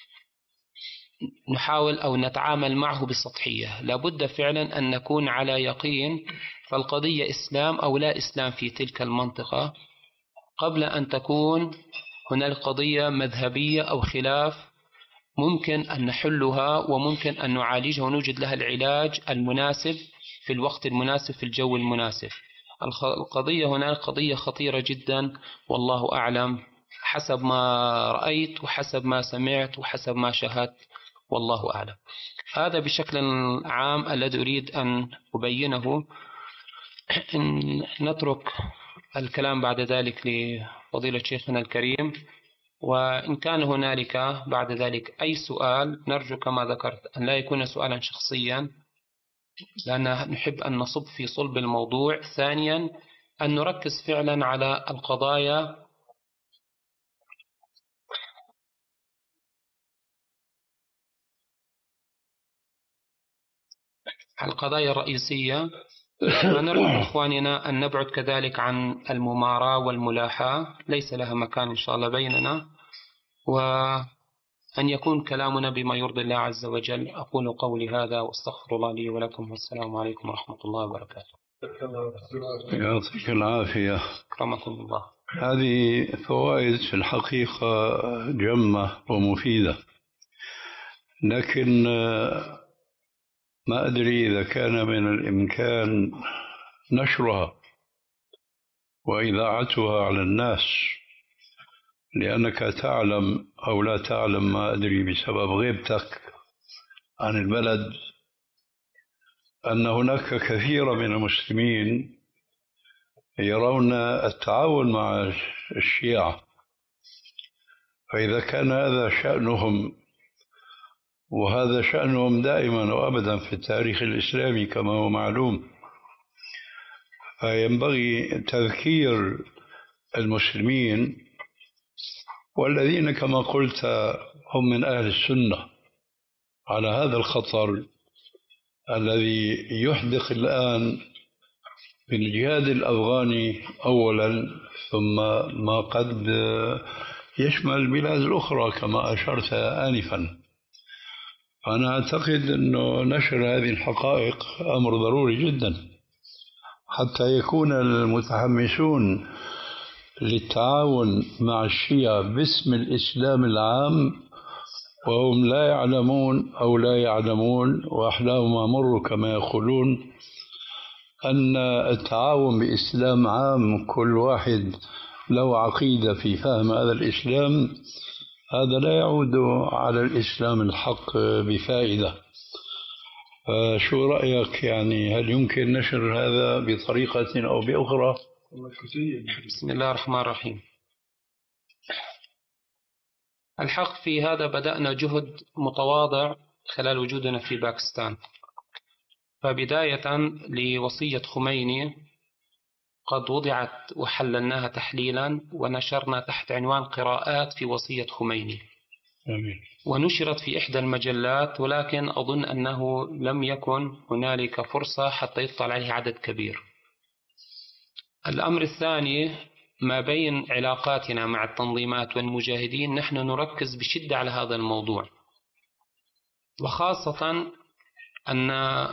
نحاول أو نتعامل معه بسطحية. لابد فعلا أن نكون على يقين، فالقضية إسلام أو لا إسلام في تلك المنطقة، قبل أن تكون هناك قضية مذهبية أو خلاف ممكن أن نحلها وممكن أن نعالجها ونوجد لها العلاج المناسب في الوقت المناسب في الجو المناسب. القضية هناك قضية خطيرة جدا، والله أعلم حسب ما رأيت وحسب ما سمعت وحسب ما شاهدت، والله أعلم. هذا بشكل عام الذي أريد أن أبينه. نترك الكلام بعد ذلك لفضيلة شيخنا الكريم، وإن كان هنالك بعد ذلك أي سؤال نرجو كما ذكرت أن لا يكون سؤالا شخصيا، لأن نحب أن نصب في صلب الموضوع. ثانيا أن نركز فعلا على القضايا القضايا الرئيسية، ونرجو إخواننا أن نبعد كذلك عن المماراة والملاحاة، ليس لها مكان إن شاء الله بيننا، وأن يكون كلامنا بما يرضي الله عز وجل. أقول قولي هذا واستغفر الله لي ولكم، والسلام عليكم ورحمة الله وبركاته. يعطيك العافية. أكرمكم الله. هذه فوائد في الحقيقة جمة ومفيدة، لكن ما أدري إذا كان من الإمكان نشرها وإذاعتها على الناس، لأنك تعلم أو لا تعلم ما أدري بسبب غيبتك عن البلد أن هناك كثير من المسلمين يرون التعاون مع الشيعة، فإذا كان هذا شأنهم وهذا شأنهم دائما وأبدا في التاريخ الإسلامي كما هو معلوم. فينبغي تذكير المسلمين والذين كما قلت هم من أهل السنة على هذا الخطر الذي يحدق الآن في الجهاد الأفغاني أولا، ثم ما قد يشمل البلاد الأخرى كما أشرت آنفا. أنا أعتقد أنه نشر هذه الحقائق أمر ضروري جدا حتى يكون المتحمسون للتعاون مع الشيعة باسم الإسلام العام وهم لا يعلمون أو لا يعلمون وأحلاهم أمر كما يقولون أن التعاون بإسلام عام كل واحد له عقيدة في فهم هذا الإسلام، هذا لا يعود على الإسلام الحق بفائدة. شو رأيك؟ يعني هل يمكن نشر هذا بطريقة أو بأخرى؟ بسم الله الرحمن الرحيم. الحق في هذا بدأنا جهد متواضع خلال وجودنا في باكستان. فبداية لوصية خميني قد وضعت وحللناها تحليلا ونشرنا تحت عنوان قراءات في وصية خميني. أمين. ونشرت في إحدى المجلات، ولكن أظن أنه لم يكن هنالك فرصة حتى يطلع عليه عدد كبير. الأمر الثاني، ما بين علاقاتنا مع التنظيمات والمجاهدين نحن نركز بشدة على هذا الموضوع، وخاصة أن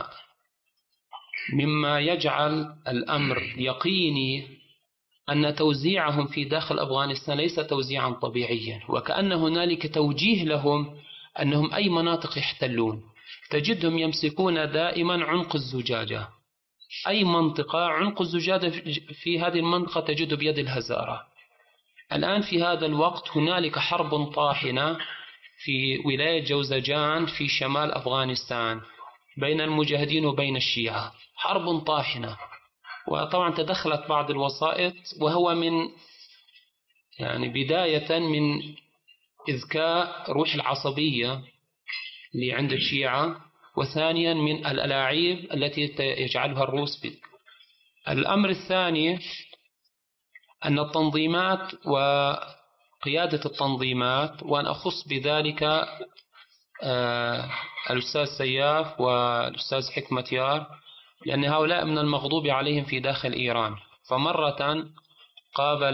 مما يجعل الأمر يقيني أن توزيعهم في داخل أفغانستان ليس توزيعا طبيعيا، وكأن هنالك توجيه لهم أنهم أي مناطق يحتلون تجدهم يمسكون دائما عنق الزجاجة. أي منطقة عنق الزجاجة في هذه المنطقة تجد بيد الهزارة. الآن في هذا الوقت هنالك حرب طاحنة في ولاية جوزجان في شمال أفغانستان بين المجاهدين وبين الشيعة، حرب طاحنة. وطبعا تدخلت بعض الوسائط، وهو من يعني بداية من إذكاء روح العصبية اللي عند الشيعة، وثانيا من الألاعيب التي يجعلها الروس بي. الأمر الثاني أن التنظيمات وقيادة التنظيمات، وأنا أخص بذلك آه الأستاذ سياف والأستاذ حكمة يار، لأن هؤلاء من المغضوب عليهم في داخل إيران. فمرة قابل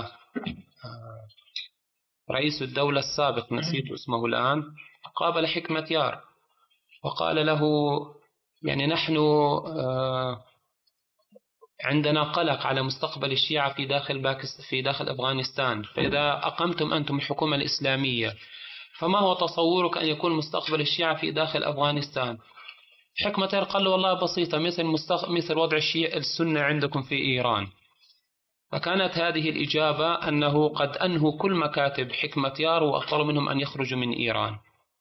رئيس الدولة السابق، نسيت اسمه الآن، قابل حكمة يار وقال له يعني نحن عندنا قلق على مستقبل الشيعة في داخل باكستان في داخل أفغانستان، فإذا أقمتم أنتم الحكومة الإسلامية فما هو تصورك أن يكون مستقبل الشيعة في داخل أفغانستان؟ حكمة يار قال له والله بسيطة، مثل مستق... مثل وضع الشيعة السنة عندكم في إيران. فكانت هذه الإجابة أنه قد أنهوا كل مكاتب حكمة يار وأطلب منهم أن يخرجوا من إيران.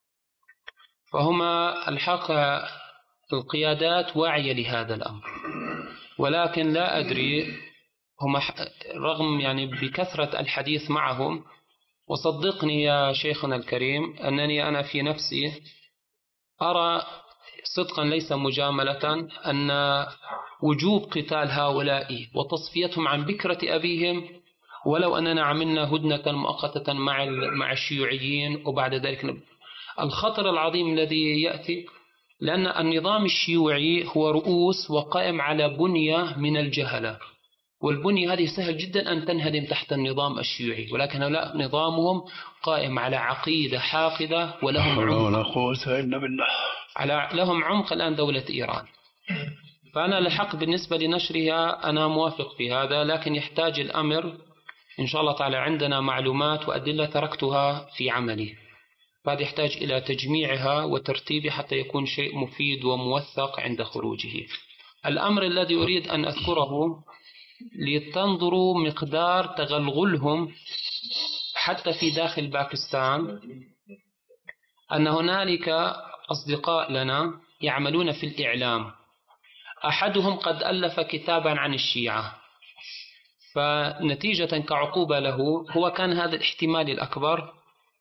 فهما الحق القيادات واعية لهذا الأمر، ولكن لا أدري هم رغم يعني بكثرة الحديث معهم، وصدقني يا شيخنا الكريم أنني أنا في نفسي أرى صدقا ليس مجاملة أن وجوب قتال هؤلاء وتصفيتهم عن بكرة أبيهم، ولو أننا عملنا هدنة مؤقتة مع مع الشيوعيين وبعد ذلك الخطر العظيم الذي يأتي، لأن النظام الشيوعي هو رؤوس وقائم على بنية من الجهلة، والبنية هذه سهل جدا أن تنهدم تحت النظام الشيوعي، ولكن لا، نظامهم قائم على عقيدة حاقدة ولهم عمق على لهم عمق الآن دولة إيران. فأنا الحق بالنسبة لنشرها أنا موافق في هذا، لكن يحتاج الأمر إن شاء الله تعالى، عندنا معلومات وأدلة تركتها في عملي، فهذا يحتاج إلى تجميعها وترتيبها حتى يكون شيء مفيد وموثق عند خروجه. الأمر الذي أريد أن أذكره لتنظروا مقدار تغلغلهم حتى في داخل باكستان، أن هنالك أصدقاء لنا يعملون في الإعلام، أحدهم قد ألف كتابا عن الشيعة، فنتيجة كعقوبة له هو كان هذا الاحتمال الأكبر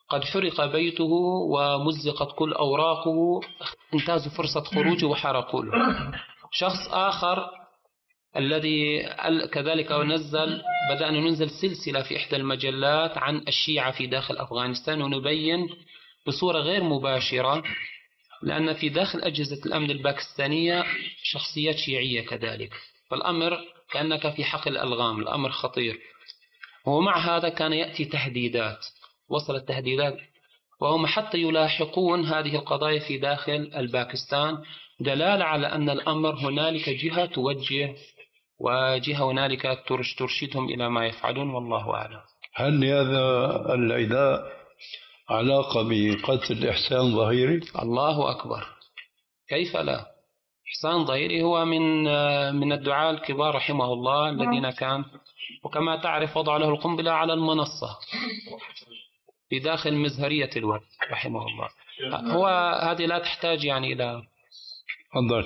قد حرق بيته ومزقت كل أوراقه، انتهزوا فرصة خروجه وحرقوا له. شخص آخر الذي كذلك نزل بدأنا ننزل سلسلة في إحدى المجلات عن الشيعة في داخل أفغانستان، ونبين بصورة غير مباشرة لأن في داخل أجهزة الأمن الباكستانية شخصيات شيعية كذلك، فالأمر كأنك في حقل الألغام، الأمر خطير. ومع هذا كان يأتي تهديدات، وصلت تهديدات، وهم حتى يلاحقون هذه القضايا في داخل الباكستان، دلالة على أن الأمر هنالك جهة توجه وجهة هنالك ترشدهم إلى ما يفعلون، والله أعلم. هل هذا العداء علاقة بقتل إحسان ظهيري؟ الله أكبر، كيف لا؟ إحسان ظهيري هو من من الدعاة الكبار رحمه الله الذين كان، وكما تعرف وضع له القنبلة على المنصة في داخل مزهرية الوقت رحمه الله. هو هذه لا تحتاج يعني إلى تفضل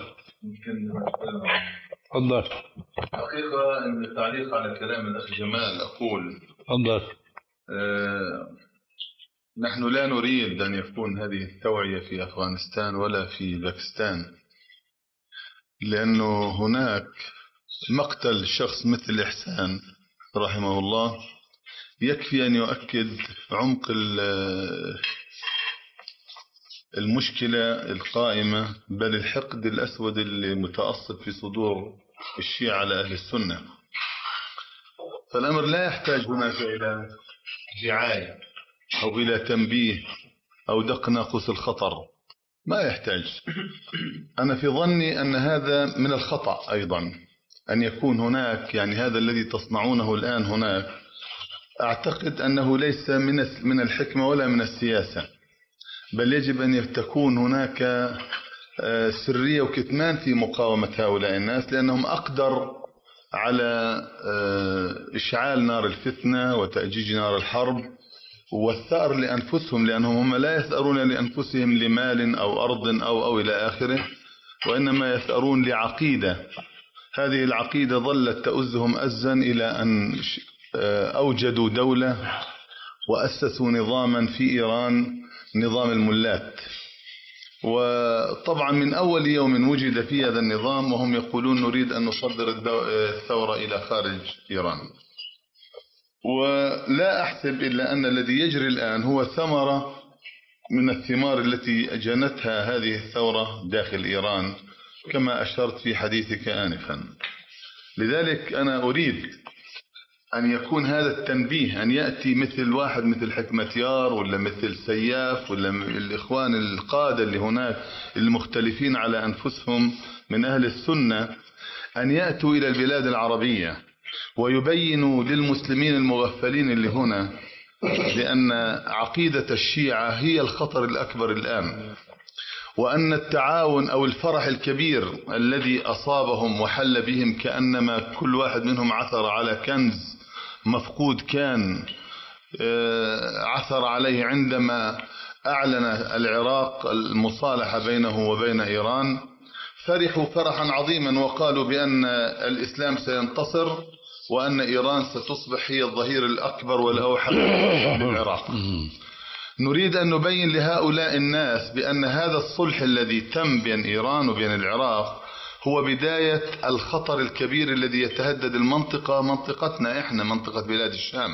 تفضل. حقيقة أن التعليق على كلام الأخ جمال أقول تفضل. آه نحن لا نريد أن يكون هذه التوعية في أفغانستان ولا في باكستان، لأنه هناك مقتل شخص مثل إحسان رحمه الله يكفي أن يؤكد عمق المشكلة القائمة، بل الحقد الأسود المتأصل في صدور الشيعة على أهل السنة. فالأمر لا يحتاج هناك إلى دعاية أو إلى تنبيه أو دق ناقوس الخطر، ما يحتاج. أنا في ظني أن هذا من الخطأ أيضا أن يكون هناك، يعني هذا الذي تصنعونه الآن هناك أعتقد أنه ليس من من الحكمة ولا من السياسة، بل يجب أن تكون هناك سرية وكتمان في مقاومة هؤلاء الناس، لأنهم أقدر على إشعال نار الفتنة وتأجيج نار الحرب والثأر لأنفسهم، لأنهم هم لا يثأرون لأنفسهم لمال أو أرض أو أو إلى آخره، وإنما يثأرون لعقيدة. هذه العقيدة ظلت تؤزهم أزا إلى أن أوجدوا دولة وأسسوا نظاما في إيران، نظام الملات. وطبعا من أول يوم وجد في هذا النظام وهم يقولون نريد أن نصدر الثورة إلى خارج إيران. ولا أحسب إلا أن الذي يجري الآن هو ثمرة من الثمار التي أجنتها هذه الثورة داخل إيران كما أشرت في حديثك آنفا. لذلك أنا أريد أن يكون هذا التنبيه، أن يأتي مثل واحد مثل حكمتيار ولا مثل سياف ولا الإخوان القادة اللي هناك المختلفين على أنفسهم من أهل السنة، أن يأتوا إلى البلاد العربية ويبينوا للمسلمين المغفلين اللي هنا بأن عقيدة الشيعة هي الخطر الأكبر الآن، وأن التعاون أو الفرح الكبير الذي أصابهم وحل بهم كأنما كل واحد منهم عثر على كنز مفقود كان عثر عليه عندما أعلن العراق المصالحة بينه وبين إيران، فرحوا فرحا عظيما وقالوا بأن الإسلام سينتصر وأن إيران ستصبح هي الظهير الأكبر والأوحد للعراق. نريد أن نبين لهؤلاء الناس بأن هذا الصلح الذي تم بين إيران وبين العراق هو بداية الخطر الكبير الذي يتهدد المنطقة، منطقتنا إحنا، منطقة بلاد الشام.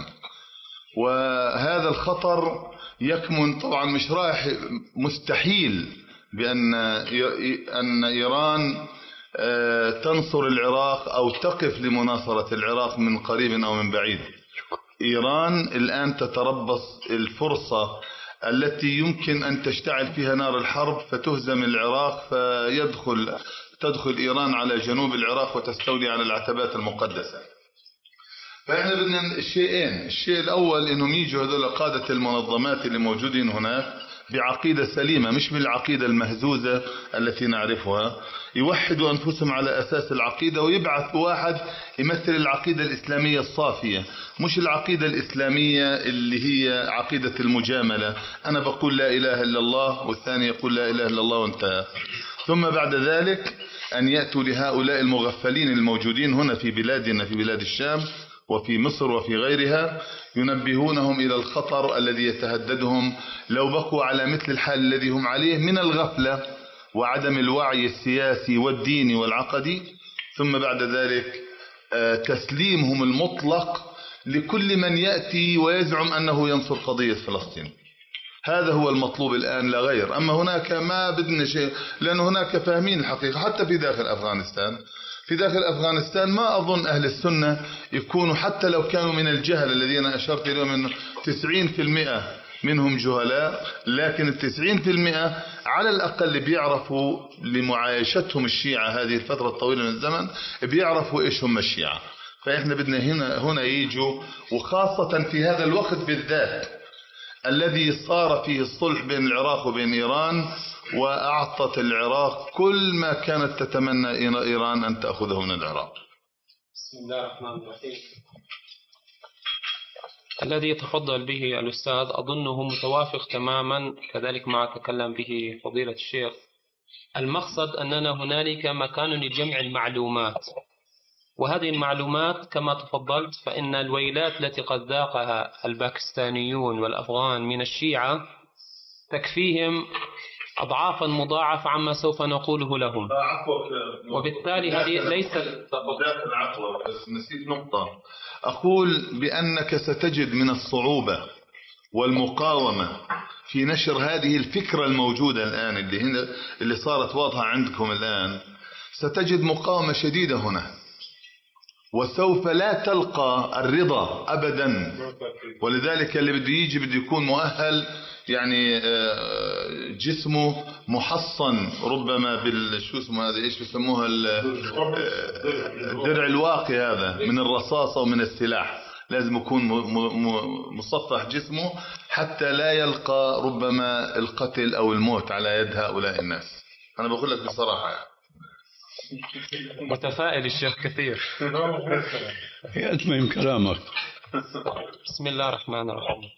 وهذا الخطر يكمن طبعا مش رايح مستحيل بأن أن إيران تنصر العراق أو تقف لمناصرة العراق من قريب أو من بعيد. إيران الآن تتربص الفرصة التي يمكن أن تشتعل فيها نار الحرب فتهزم العراق فيدخل تدخل إيران على جنوب العراق وتستولي على العتبات المقدسة. فإحنا بدنا الشيئين، الشيء الأول إنهم يجوا هذول قادة المنظمات اللي موجودين هناك بعقيدة سليمة مش بالعقيدة المهزوزة التي نعرفها، يوحدوا أنفسهم على أساس العقيدة ويبعث واحد يمثل العقيدة الإسلامية الصافية، مش العقيدة الإسلامية اللي هي عقيدة المجاملة، أنا بقول لا إله إلا الله والثاني يقول لا إله إلا الله وانتهى. ثم بعد ذلك أن يأتوا لهؤلاء المغفلين الموجودين هنا في بلادنا في بلاد الشام وفي مصر وفي غيرها ينبهونهم إلى الخطر الذي يتهددهم لو بقوا على مثل الحال الذي هم عليه من الغفلة وعدم الوعي السياسي والديني والعقدي، ثم بعد ذلك تسليمهم المطلق لكل من يأتي ويزعم أنه ينصر قضية فلسطين. هذا هو المطلوب الآن لا غير. أما هناك ما بدنا شيء، لأن هناك فاهمين الحقيقة حتى في داخل أفغانستان. في داخل أفغانستان ما أظن أهل السنة يكونوا، حتى لو كانوا من الجهل الذين أشرت إليهم أنه تسعين في المئة منهم جهلاء، لكن التسعين في المئة على الأقل بيعرفوا لمعايشتهم الشيعة هذه الفترة الطويلة من الزمن، بيعرفوا إيش هم الشيعة. فإحنا بدنا هنا هنا يجوا، وخاصة في هذا الوقت بالذات الذي صار فيه الصلح بين العراق وبين إيران، وأعطت العراق كل ما كانت تتمنى إيران أن تأخذه من العراق. بسم الله الرحمن الرحيم. الذي يتفضل به الأستاذ أظنه متوافق تماما كذلك ما تكلم به فضيلة الشيخ. المقصد أننا هنالك مكان لجمع المعلومات، وهذه المعلومات كما تفضلت فإن الويلات التي قد ذاقها الباكستانيون والأفغان من الشيعة تكفيهم أضعافا مضاعفة عما سوف نقوله لهم، وبالتالي هذه ليست العقل. بس نسيت نقطة، أقول بأنك ستجد من الصعوبة والمقاومة في نشر هذه الفكرة الموجودة الآن اللي هنا اللي صارت واضحة عندكم الآن. ستجد مقاومة شديدة هنا، وسوف لا تلقى الرضا أبدا. ولذلك اللي بده يجي بده يكون مؤهل، يعني جسمه محصن ربما بال شو اسمه هذا، ايش بسموها، الدرع الواقي هذا من الرصاصة ومن السلاح. لازم يكون مصفح جسمه حتى لا يلقى ربما القتل أو الموت على يد هؤلاء الناس. أنا بقول لك بصراحة يعني. متفائل الشيخ كثير. يتمم كلامك. بسم الله الرحمن الرحيم.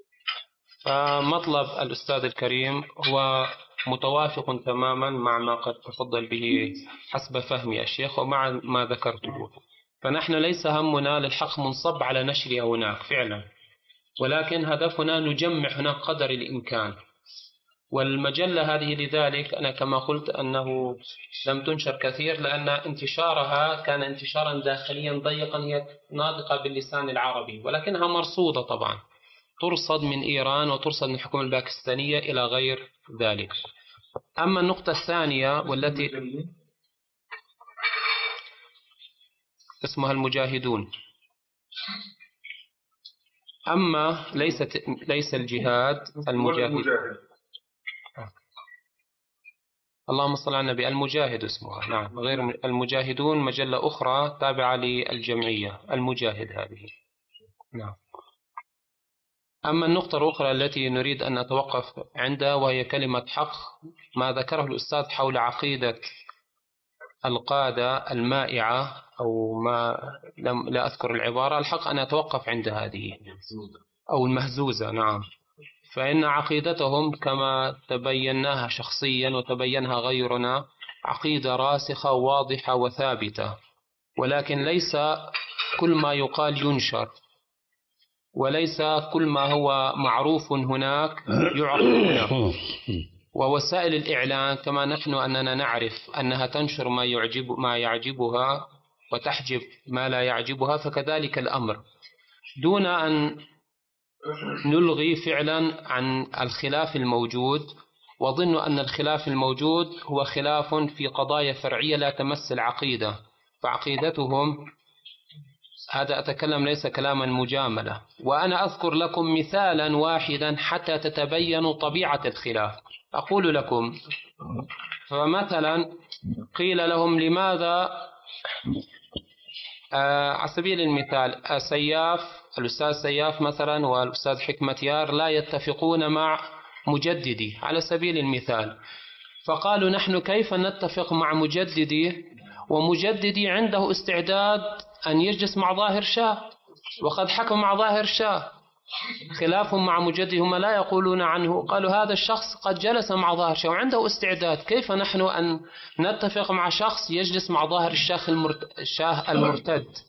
فمطلب الأستاذ الكريم هو متوافق تماما مع ما قد تفضل به حسب فهمي الشيخ ومع ما ذكرته. فنحن ليس همنا للحق منصب على نشرها هناك فعلا، ولكن هدفنا نجمع هناك قدر الإمكان. والمجلة هذه لذلك أنا كما قلت أنه لم تنشر كثير، لأن انتشارها كان انتشارا داخليا ضيقا، هي ناطقة باللسان العربي، ولكنها مرصودة طبعا، ترصد من إيران وترصد من الحكومة الباكستانية إلى غير ذلك. أما النقطة الثانية والتي اسمها المجاهدون، أما ليست ليس الجهاد المجاهد. اللهم صل على النبي. المجاهد اسمها، نعم، غير المجاهدون مجلة أخرى تابعة للجمعية المجاهد هذه، نعم. أما النقطة الأخرى التي نريد أن نتوقف عندها وهي كلمة حق، ما ذكره الأستاذ حول عقيدة القادة المائعة أو ما لم لا أذكر العبارة، الحق أن أتوقف عند هذه أو المهزوزة، نعم. فإن عقيدتهم كما تبيناها شخصيا وتبينها غيرنا عقيدة راسخة واضحة وثابتة، ولكن ليس كل ما يقال ينشر، وليس كل ما هو معروف هناك يعرف هنا. ووسائل الإعلان كما نحن أننا نعرف أنها تنشر ما يعجب ما يعجبها وتحجب ما لا يعجبها، فكذلك الأمر، دون أن نلغي فعلا عن الخلاف الموجود. وظن أن الخلاف الموجود هو خلاف في قضايا فرعية لا تمس العقيدة، فعقيدتهم هذا أتكلم ليس كلاما مجاملة. وأنا أذكر لكم مثالا واحدا حتى تتبين طبيعة الخلاف. أقول لكم، فمثلا قيل لهم لماذا آه على سبيل المثال السياف الأستاذ سياف مثلا والأستاذ حكمتيار لا يتفقون مع مجددي على سبيل المثال، فقالوا نحن كيف نتفق مع مجددي ومجددي عنده استعداد أن يجلس مع ظاهر شاه وقد حكم مع ظاهر شاه، خلافهم مع مجددي هم لا يقولون عنه، قالوا هذا الشخص قد جلس مع ظاهر شاه وعنده استعداد، كيف نحن أن نتفق مع شخص يجلس مع ظاهر الشاه المرتد؟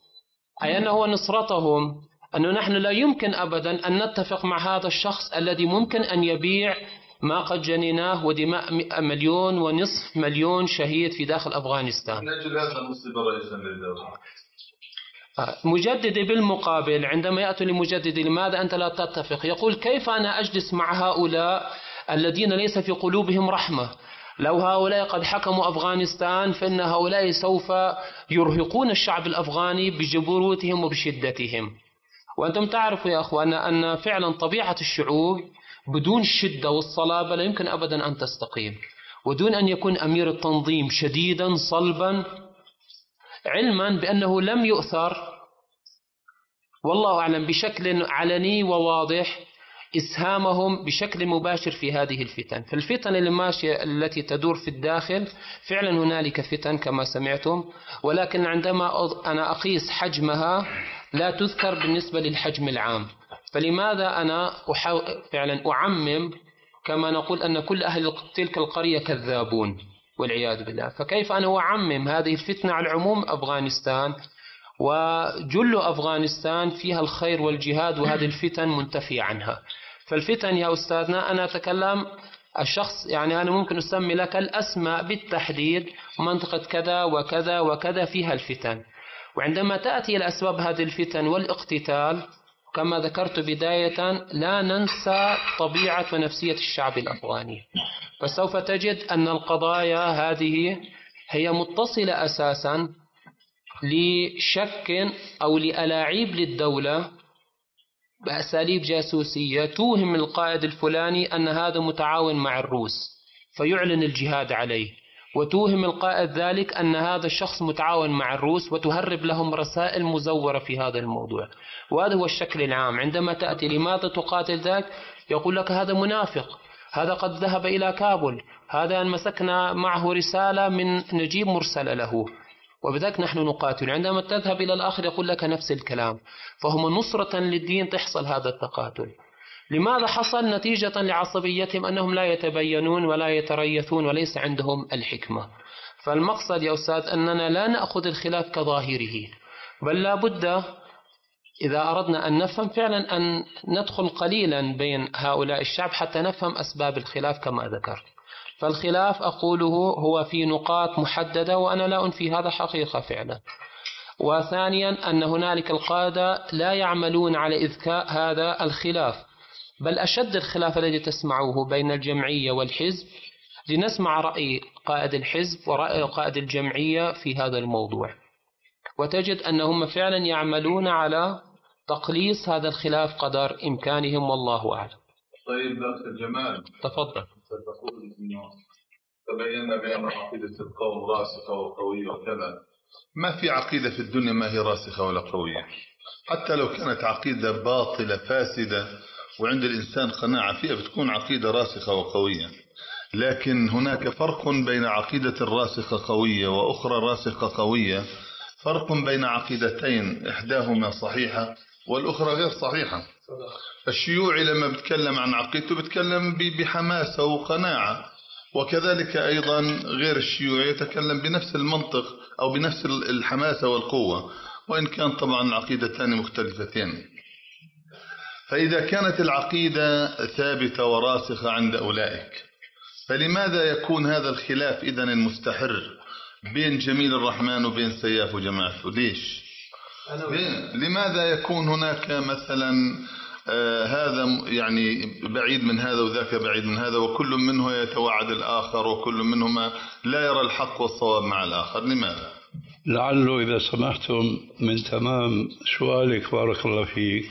أي أنه نصرتهم، أنه نحن لا يمكن أبدا أن نتفق مع هذا الشخص الذي ممكن أن يبيع ما قد جنيناه ودماء مليون ونصف مليون شهيد في داخل أفغانستان. نجل هذا المصيبة رئيسا للدولة. مجددي بالمقابل عندما يأتي لمجددي لماذا أنت لا تتفق؟ يقول كيف أنا أجلس مع هؤلاء الذين ليس في قلوبهم رحمة؟ لو هؤلاء قد حكموا أفغانستان فإن هؤلاء سوف يرهقون الشعب الأفغاني بجبروتهم وبشدتهم. وأنتم تعرفوا يا أخوان أن فعلا طبيعة الشعوب بدون الشدة والصلابة لا يمكن أبدا أن تستقيم، ودون أن يكون أمير التنظيم شديدا صلبا، علما بأنه لم يؤثر والله أعلم بشكل علني وواضح إسهامهم بشكل مباشر في هذه الفتن. فالفتن اللي ماشية التي تدور في الداخل فعلا هنالك فتن كما سمعتم، ولكن عندما أنا أقيس حجمها لا تذكر بالنسبة للحجم العام. فلماذا أنا فعلا أعمم كما نقول أن كل أهل تلك القرية كذابون والعياذ بالله؟ فكيف أنا أعمم هذه الفتنة على عموم أفغانستان، وجل أفغانستان فيها الخير والجهاد وهذه الفتن منتفية عنها. فالفتن يا أستاذنا أنا أتكلم الشخص يعني أنا ممكن أسمي لك الأسماء بالتحديد، منطقة كذا وكذا وكذا فيها الفتن. وعندما تأتي الأسباب هذه الفتن والاقتتال كما ذكرت بداية لا ننسى طبيعة ونفسية الشعب الأفغاني، فسوف تجد أن القضايا هذه هي متصلة أساسا لشك أو لألاعيب للدولة بأساليب جاسوسية توهم القائد الفلاني أن هذا متعاون مع الروس فيعلن الجهاد عليه، وتوهم القائد ذلك أن هذا الشخص متعاون مع الروس وتهرب لهم رسائل مزورة في هذا الموضوع. وهذا هو الشكل العام. عندما تأتي لماذا تقاتل ذاك يقول لك هذا منافق، هذا قد ذهب إلى كابول، هذا مسكنا معه رسالة من نجيب مرسل له وبذلك نحن نقاتل. عندما تذهب إلى الآخر يقول لك نفس الكلام. فهم نصرة للدين تحصل هذا التقاتل. لماذا حصل؟ نتيجة لعصبيتهم أنهم لا يتبينون ولا يتريثون وليس عندهم الحكمة. فالمقصد يا أستاذ أننا لا نأخذ الخلاف كظاهره، بل لا بد إذا أردنا أن نفهم فعلا أن ندخل قليلا بين هؤلاء الشعب حتى نفهم أسباب الخلاف كما ذكرت. فالخلاف أقوله هو في نقاط محددة وأنا لا أنفي هذا حقيقة فعلا. وثانيا أن هنالك القادة لا يعملون على إذكاء هذا الخلاف، بل أشد الخلاف الذي تسمعوه بين الجمعية والحزب لنسمع رأي قائد الحزب ورأي قائد الجمعية في هذا الموضوع، وتجد أنهم فعلا يعملون على تقليص هذا الخلاف قدر إمكانهم والله أعلم. طيب أخي جمال تفضل. تقول إنه تبين بأن عقيدة القوم راسخة وقوية وكذا. ما في عقيدة في الدنيا ما هي راسخة ولا قوية، حتى لو كانت عقيدة باطلة فاسدة وعند الإنسان قناعة فيها بتكون عقيدة راسخة وقوية. لكن هناك فرق بين عقيدة راسخة قوية وأخرى راسخة قوية، فرق بين عقيدتين إحداهما صحيحة والأخرى غير صحيحة. الشيوعي لما بتكلم عن عقيدته بتكلم بحماسة وقناعة، وكذلك أيضا غير الشيوعي يتكلم بنفس المنطق أو بنفس الحماسة والقوة، وإن كان طبعا العقيدتان مختلفتين. فإذا كانت العقيدة ثابتة وراسخة عند أولئك، فلماذا يكون هذا الخلاف إذن المستحر بين جميل الرحمن وبين سياف وجماعته؟ ليش؟ لماذا يكون هناك مثلا آه هذا يعني بعيد من هذا وذاك بعيد من هذا، وكل منه يتوعد الآخر وكل منهما لا يرى الحق والصواب مع الآخر؟ لماذا؟ لعله إذا سمحتم من تمام سؤالك بارك الله فيك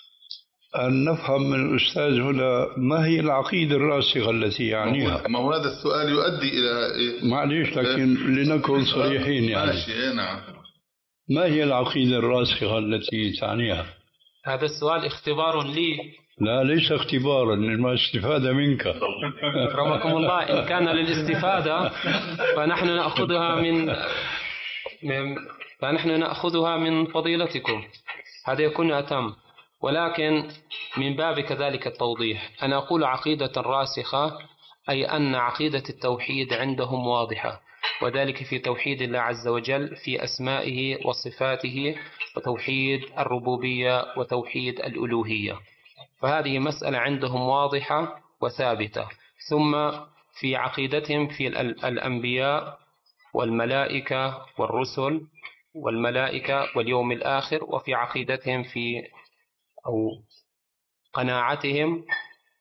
أن نفهم من الأستاذ هنا ما هي العقيدة الراسخة التي يعنيها. ما هو هذا السؤال يؤدي إلى معليش لكن لنكن صريحين يعني. ماشي نعم. ما هي العقيدة الراسخة التي تعنيها؟ هذا السؤال اختبار لي. لا ليس اختبارا، إنما استفادة منك. رحمكم الله. إن كان للاستفادة فنحن نأخذها من, من فنحن نأخذها من فضيلتكم، هذا يكون أتم. ولكن من باب كذلك التوضيح أنا أقول عقيدة راسخة أي أن عقيدة التوحيد عندهم واضحة، وذلك في توحيد الله عز وجل في أسمائه وصفاته، وتوحيد الربوبية وتوحيد الألوهية. فهذه مسألة عندهم واضحة وثابتة. ثم في عقيدتهم في الأنبياء والملائكة والرسل والملائكة واليوم الآخر، وفي عقيدتهم في أو قناعتهم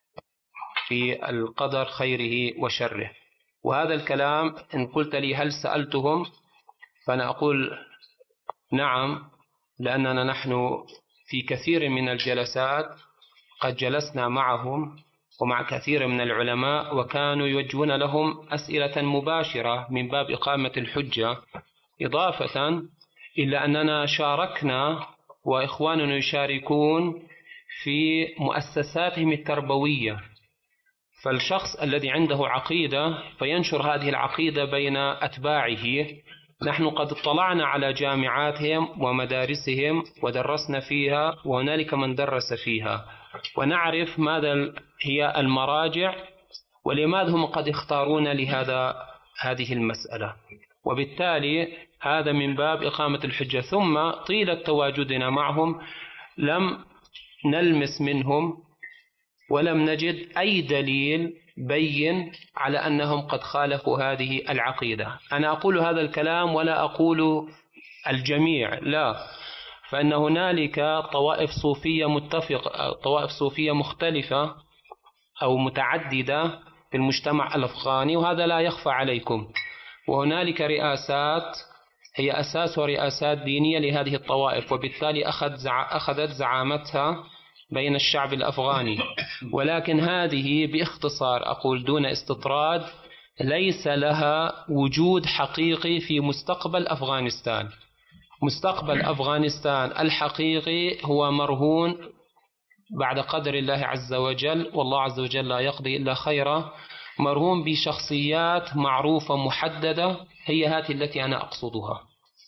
في القدر خيره وشره. وهذا الكلام إن قلت لي هل سألتهم، فأنا أقول نعم، لأننا نحن في كثير من الجلسات قد جلسنا معهم ومع كثير من العلماء، وكانوا يوجهون لهم أسئلة مباشرة من باب إقامة الحجة، إضافة إلا أننا شاركنا وإخواننا يشاركون في مؤسساتهم التربوية. فالشخص الذي عنده عقيدة فينشر هذه العقيدة بين أتباعه. نحن قد اطلعنا على جامعاتهم ومدارسهم ودرسنا فيها، وهنالك من درس فيها، ونعرف ماذا هي المراجع ولماذا هم قد اختارون لهذا هذه المسألة. وبالتالي هذا من باب إقامة الحجة. ثم طيلة تواجدنا معهم لم نلمس منهم ولم نجد أي دليل بين على أنهم قد خالفوا هذه العقيدة. أنا أقول هذا الكلام ولا أقول الجميع، لا، فإن هنالك طوائف صوفية متفق طوائف صوفية مختلفة أو متعددة في المجتمع الأفغاني، وهذا لا يخفى عليكم. وهنالك رئاسات هي أساس رئاسات دينية لهذه الطوائف، وبالتالي أخذ زع... أخذت زعامتها بين الشعب الأفغاني. ولكن هذه باختصار أقول دون استطراد ليس لها وجود حقيقي في مستقبل أفغانستان. مستقبل أفغانستان الحقيقي هو مرهون بعد قدر الله عز وجل، والله عز وجل لا يقضي إلا خيرا، مرهون بشخصيات معروفة محددة، هي هذه التي أنا أقصدها،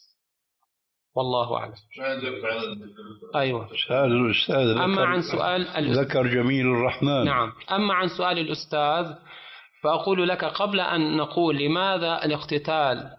والله أعلم. أيوة. سؤال الأستاذ أما عن سؤال ذكر جميل الرحمن. نعم. أما عن سؤال الأستاذ فأقول لك قبل أن نقول لماذا الاقتتال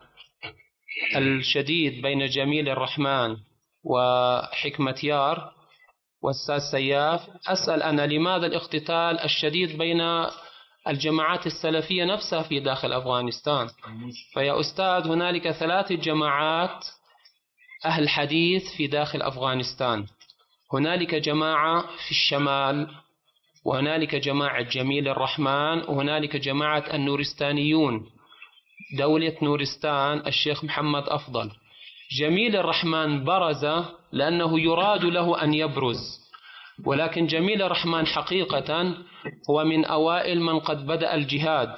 الشديد بين جميل الرحمن وحكمة يار والأستاذ سياف، أسأل أنا لماذا الاقتتال الشديد بين الجماعات السلفية نفسها في داخل أفغانستان؟ فيا أستاذ هنالك ثلاث جماعات أهل حديث في داخل أفغانستان. هنالك جماعة في الشمال، وهنالك جماعة جميل الرحمن، وهنالك جماعة النورستانيون، دولة نورستان الشيخ محمد أفضل. جميل الرحمن برز لأنه يراد له أن يبرز، ولكن جميل الرحمن حقيقة هو من أوائل من قد بدأ الجهاد،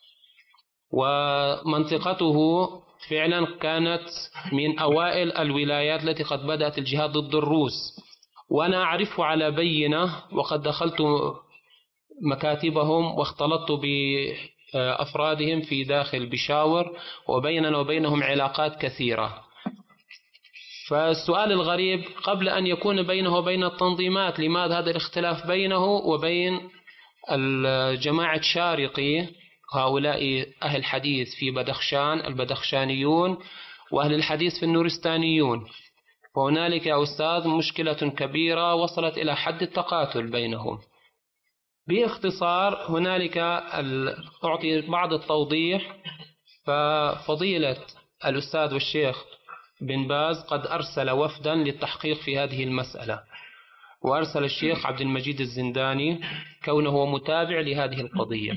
ومنطقته فعلا كانت من أوائل الولايات التي قد بدأت الجهاد ضد الروس، وأنا أعرفه على بينة، وقد دخلت مكاتبهم واختلطت بأفرادهم في داخل بشاور، وبيننا وبينهم علاقات كثيرة. فالسؤال الغريب قبل أن يكون بينه وبين التنظيمات لماذا هذا الاختلاف بينه وبين الجماعة شارقي، هؤلاء أهل الحديث في بدخشان البدخشانيون، وأهل الحديث في النورستانيون. وهنالك يا أستاذ مشكلة كبيرة وصلت إلى حد التقاتل بينهم. باختصار هنالك أعطي بعض التوضيح. ففضيلة الأستاذ والشيخ بن باز قد أرسل وفدا للتحقيق في هذه المسألة، وأرسل الشيخ عبد المجيد الزنداني كونه متابع لهذه القضية،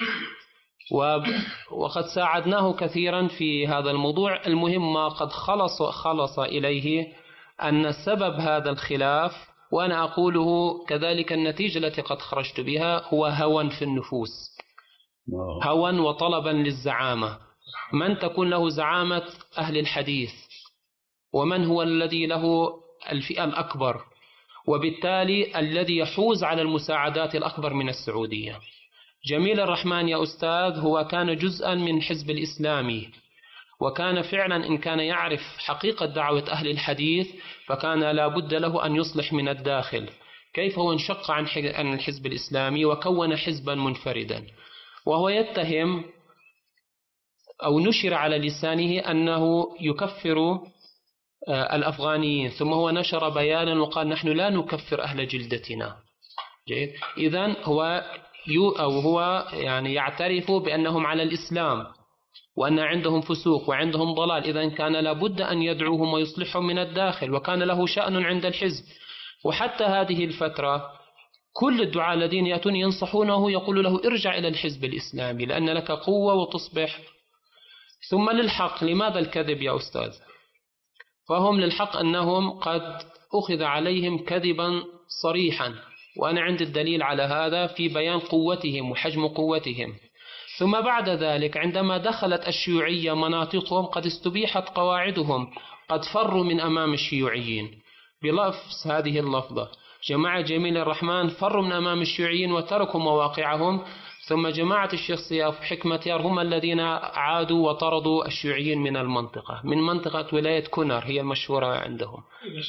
وقد ساعدناه كثيرا في هذا الموضوع. المهم ما قد خلص خلص إليه أن سبب هذا الخلاف، وأنا أقوله كذلك النتيجة التي قد خرجت بها، هو هوى في النفوس، هوى وطلبا للزعامة. من تكون له زعامة أهل الحديث، ومن هو الذي له الفئة الأكبر، وبالتالي الذي يحوز على المساعدات الأكبر من السعودية. جميل الرحمن يا أستاذ هو كان جزءا من حزب الإسلامي، وكان فعلا إن كان يعرف حقيقة دعوة أهل الحديث فكان لا بد له أن يصلح من الداخل. كيف هو انشق عن الحزب الإسلامي وكون حزبا منفردا، وهو يتهم أو نشر على لسانه أنه يكفر الأفغانيين، ثم هو نشر بيانا وقال نحن لا نكفر أهل جلدتنا. جيد. إذن هو أو هو يعني يعترف بأنهم على الإسلام وأن عندهم فسوق وعندهم ضلال، إذن كان لابد أن يدعوهم ويصلحهم من الداخل، وكان له شأن عند الحزب. وحتى هذه الفترة كل الدعاة الذين يأتون ينصحونه يقول له ارجع إلى الحزب الإسلامي لأن لك قوة وتصبح. ثم للحق، لماذا الكذب يا أستاذ؟ فهم للحق أنهم قد أخذ عليهم كذبا صريحا، وأنا عندي الدليل على هذا في بيان قوتهم وحجم قوتهم. ثم بعد ذلك عندما دخلت الشيوعية مناطقهم قد استبيحت قواعدهم، قد فروا من أمام الشيوعيين بلفظ هذه اللفظة. جماعة جميل الرحمن فروا من أمام الشيوعيين وتركوا مواقعهم، ثم جماعة الشيخ سياف وحكمة يار هم الذين عادوا وطردوا الشيوعيين من المنطقة، من منطقة ولاية كونر هي المشهورة عندهم.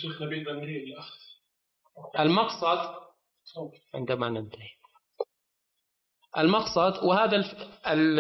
المقصد عندما ننتهي المقصد وهذا الف... ال...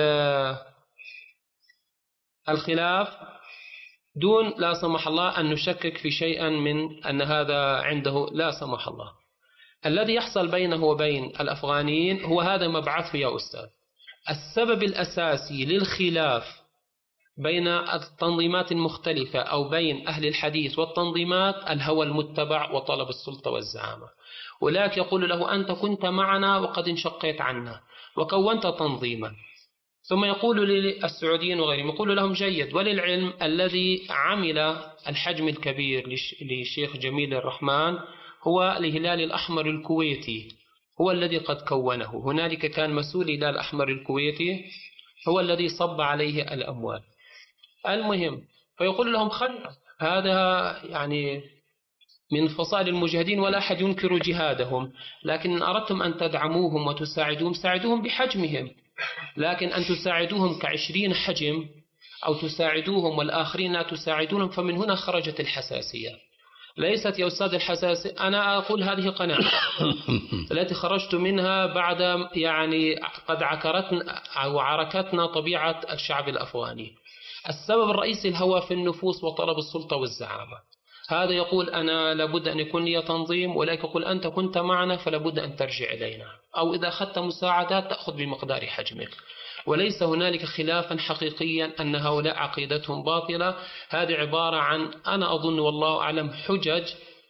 الخلاف دون لا سمح الله أن نشكك في شيئا من أن هذا عنده لا سمح الله. الذي يحصل بينه وبين الأفغانيين هو هذا مبعثه يا أستاذ. السبب الأساسي للخلاف بين التنظيمات المختلفة أو بين أهل الحديث والتنظيمات الهوى المتبع وطلب السلطة والزعامة. ولكن يقول له أنت كنت معنا وقد انشقيت عنا وكونت تنظيما، ثم يقول للسعوديين وغيرهم يقول لهم جيد. وللعلم الذي عمل الحجم الكبير للشيخ جميل الرحمن هو الهلال الأحمر الكويتي، هو الذي قد كونه. هنالك كان مسؤول الهلال الأحمر الكويتي هو الذي صب عليه الأموال. المهم فيقول لهم خل هذا يعني من فصائل المجاهدين ولا أحد ينكر جهادهم، لكن إن أردتم أن تدعموهم وتساعدوهم ساعدوهم بحجمهم، لكن أن تساعدوهم كعشرين حجم أو تساعدوهم والآخرين لا تساعدونهم، فمن هنا خرجت الحساسية. ليست يا أستاذ الحساسية، أنا أقول هذه قناعة التي خرجت منها بعد يعني قد عكرتنا أو عركتنا طبيعة الشعب الأفغاني. السبب الرئيسي الهوى في النفوس وطلب السلطة والزعامة. هذا يقول أنا لابد أن يكون لي تنظيم، ولكن يقول أنت كنت معنا فلابد أن ترجع إلينا، أو إذا أخذت مساعدات تأخذ بمقدار حجمك. وليس هنالك خلافا حقيقيا أن هؤلاء عقيدتهم باطلة. هذه عبارة عن أنا أظن والله أعلم حجج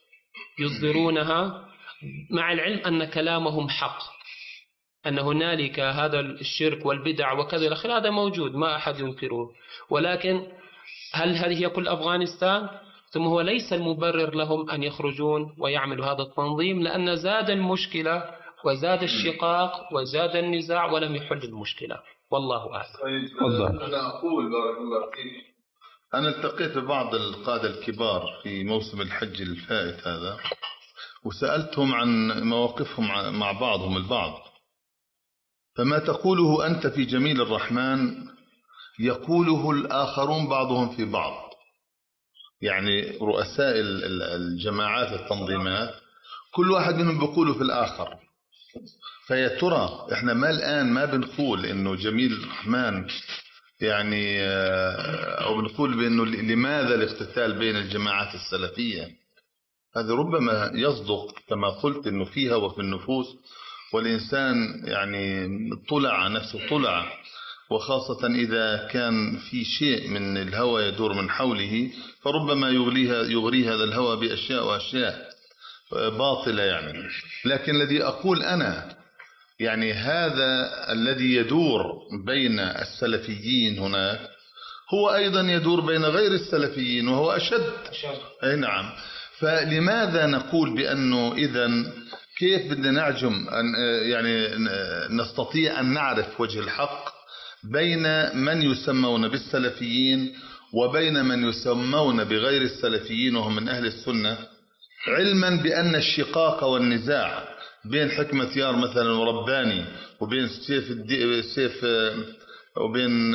يصدرونها، مع العلم أن كلامهم حق، أن هنالك هذا الشرك والبدع وكذا الأخير هذا موجود ما أحد ينكره، ولكن هل هذه هي كل أفغانستان؟ ثم هو ليس المبرر لهم أن يخرجون ويعملوا هذا التنظيم، لأن زاد المشكلة وزاد الشقاق وزاد النزاع ولم يحل المشكلة. والله أعلم. أنا أقول بارك الله فيك، أنا التقيت ببعض القادة الكبار في موسم الحج الفائت هذا وسألتهم عن مواقفهم مع بعضهم البعض، فما تقوله أنت في جميل الرحمن يقوله الآخرون بعضهم في بعض. يعني رؤساء الجماعات التنظيمات كل واحد منهم بيقوله في الآخر. فيا ترى احنا ما الآن ما بنقول انه جميل الرحمن يعني او بنقول بانه لماذا الاقتتال بين الجماعات السلفية؟ هذا ربما يصدق كما قلت انه فيها وفي النفوس، والإنسان يعني طلع نفسه طلع، وخاصة إذا كان في شيء من الهوى يدور من حوله فربما يغريها يغري هذا الهوى بأشياء وأشياء باطلة يعني. لكن الذي أقول أنا يعني هذا الذي يدور بين السلفيين هناك هو أيضا يدور بين غير السلفيين وهو أشد. أي نعم. فلماذا نقول بأنه إذن كيف بدنا نعجم أن يعني نستطيع أن نعرف وجه الحق بين من يسمون بالسلفيين وبين من يسمون بغير السلفيين وهم من أهل السنة، علما بأن الشقاق والنزاع بين حكمة يار مثلا ورباني وبين سيف الدي سيف وبين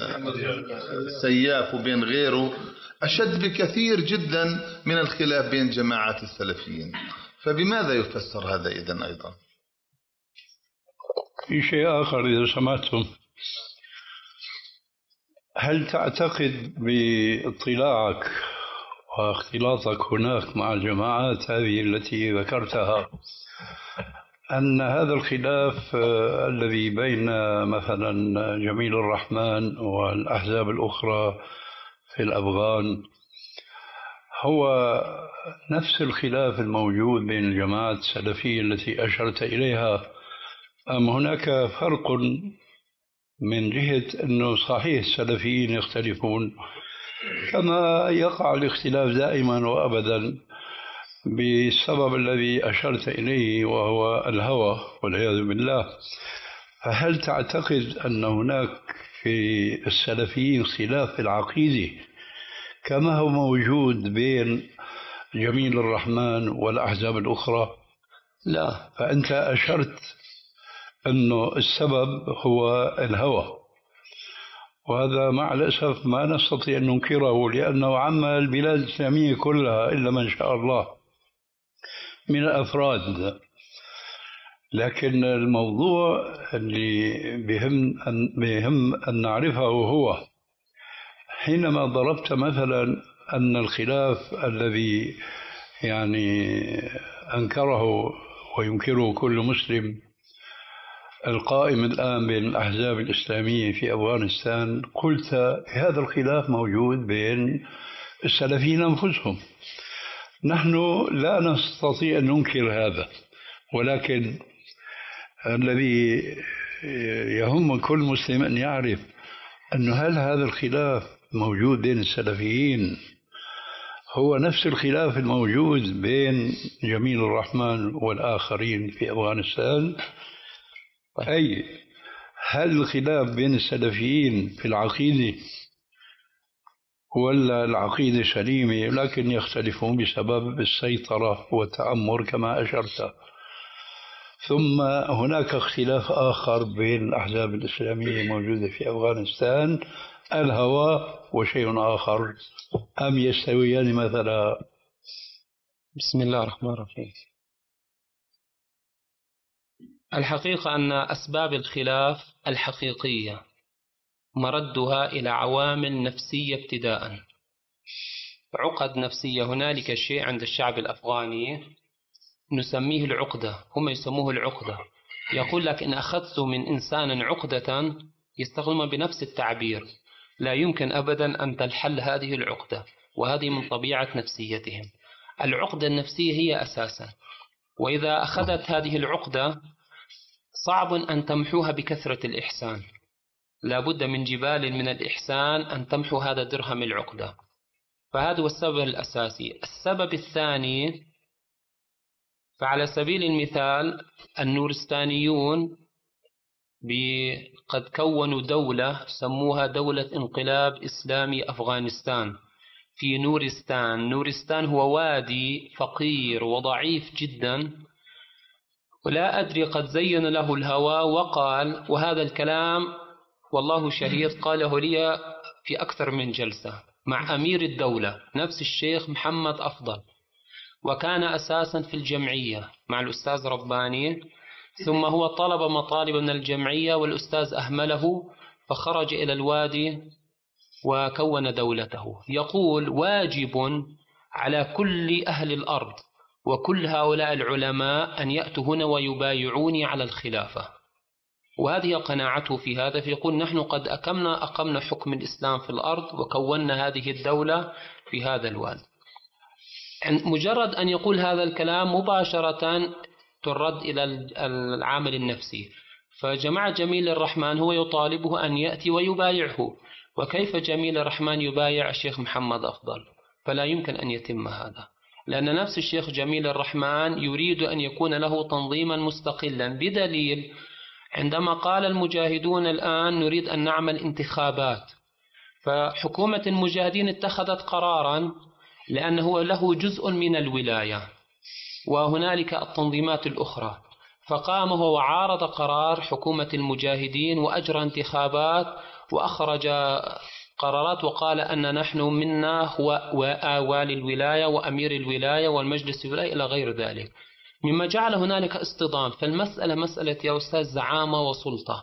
سياف وبين غيره أشد بكثير جدا من الخلاف بين جماعات السلفيين. فبماذا يفسر هذا إذن أيضا؟ في شيء آخر إذا سمعتم، هل تعتقد باطلاعك واختلاطك هناك مع الجماعات هذه التي ذكرتها أن هذا الخلاف الذي بين مثلا جميل الرحمن والأحزاب الأخرى في الأفغان هو نفس الخلاف الموجود بين الجماعات السلفية التي أشرت إليها، أم هناك فرق من جهة أنه صحيح السلفيين يختلفون كما يقع الاختلاف دائما وأبدا بسبب الذي أشرت إليه وهو الهوى والعياذ بالله؟ فهل تعتقد أن هناك في السلفيين خلاف في العقيدة كما هو موجود بين جميل الرحمن والأحزاب الأخرى؟ لا. فأنت أشرت أنه السبب هو الهوى، وهذا مع الأسف ما نستطيع أن ننكره لأنه عم البلاد الإسلامية كلها إلا من شاء الله من الأفراد. لكن الموضوع اللي بهم أن, بهم أن نعرفه هو حينما ضربت مثلا أن الخلاف الذي يعني أنكره وينكره كل مسلم القائم الآن بين الأحزاب الإسلامية في أفغانستان، قلت هذا الخلاف موجود بين السلفيين أنفسهم. نحن لا نستطيع أن ننكر هذا، ولكن الذي يهم كل مسلم أن يعرف أن هل هذا الخلاف موجود بين السلفيين هو نفس الخلاف الموجود بين جميل الرحمن والآخرين في أفغانستان؟ أي هل الخلاف بين السلفيين في العقيدة ولا العقيدة سليمة لكن يختلفون بسبب السيطرة والتأمر كما أشرت؟ ثم هناك اختلاف آخر بين الأحزاب الإسلامية موجودة في أفغانستان، الهوى وشيء آخر، أم يستويان مثلا؟ بسم الله الرحمن الرحيم. الحقيقة أن أسباب الخلاف الحقيقية مردها إلى عوامل نفسية ابتداء، عقد نفسية. هنالك شيء عند الشعب الأفغاني نسميه العقدة، هم يسموه العقدة. يقول لك إن أخذت من إنسان عقدة يستخدم بنفس التعبير، لا يمكن أبدا أن تنحل هذه العقدة، وهذه من طبيعة نفسيتهم. العقدة النفسية هي أساسا، وإذا أخذت هذه العقدة صعب أن تمحوها بكثرة الإحسان، لا بد من جبال من الإحسان أن تمحو هذا درهم العقدة. فهذا هو السبب الأساسي. السبب الثاني، فعلى سبيل المثال النورستانيون قد كونوا دولة سموها دولة انقلاب إسلامي أفغانستان في نورستان. نورستان هو وادي فقير وضعيف جدا، ولا أدري قد زين له الهوى وقال، وهذا الكلام والله شهيد قاله لي في أكثر من جلسة مع أمير الدولة نفس الشيخ محمد أفضل، وكان أساسا في الجمعية مع الأستاذ رباني، ثم هو طلب مطالب من الجمعية والأستاذ أهمله فخرج إلى الوادي وكون دولته. يقول واجب على كل أهل الأرض وكل هؤلاء العلماء أن يأتوا هنا ويبايعوني على الخلافة، وهذه قناعته في هذا. فيقول نحن قد أقمنا أقمنا حكم الإسلام في الأرض وكونا هذه الدولة في هذا الوادي. مجرد أن يقول هذا الكلام مباشرة ترد إلى العامل النفسي. فجماعة جميل الرحمن هو يطالبه أن يأتي ويبايعه، وكيف جميل الرحمن يبايع الشيخ محمد أفضل؟ فلا يمكن أن يتم هذا، لأن نفس الشيخ جميل الرحمن يريد أن يكون له تنظيما مستقلا، بدليل عندما قال المجاهدون الآن نريد أن نعمل انتخابات، فحكومة المجاهدين اتخذت قرارا لأنه له جزء من الولاية وهنالك التنظيمات الأخرى، فقام هو وعارض قرار حكومة المجاهدين وأجرى انتخابات وأخرج قرارات وقال أن نحن منا هو والي الولاية وأمير الولاية والمجلس الولاية إلى غير ذلك، مما جعل هنالك اصطدام. فالمسألة مسألة يا أستاذ زعامة وسلطة،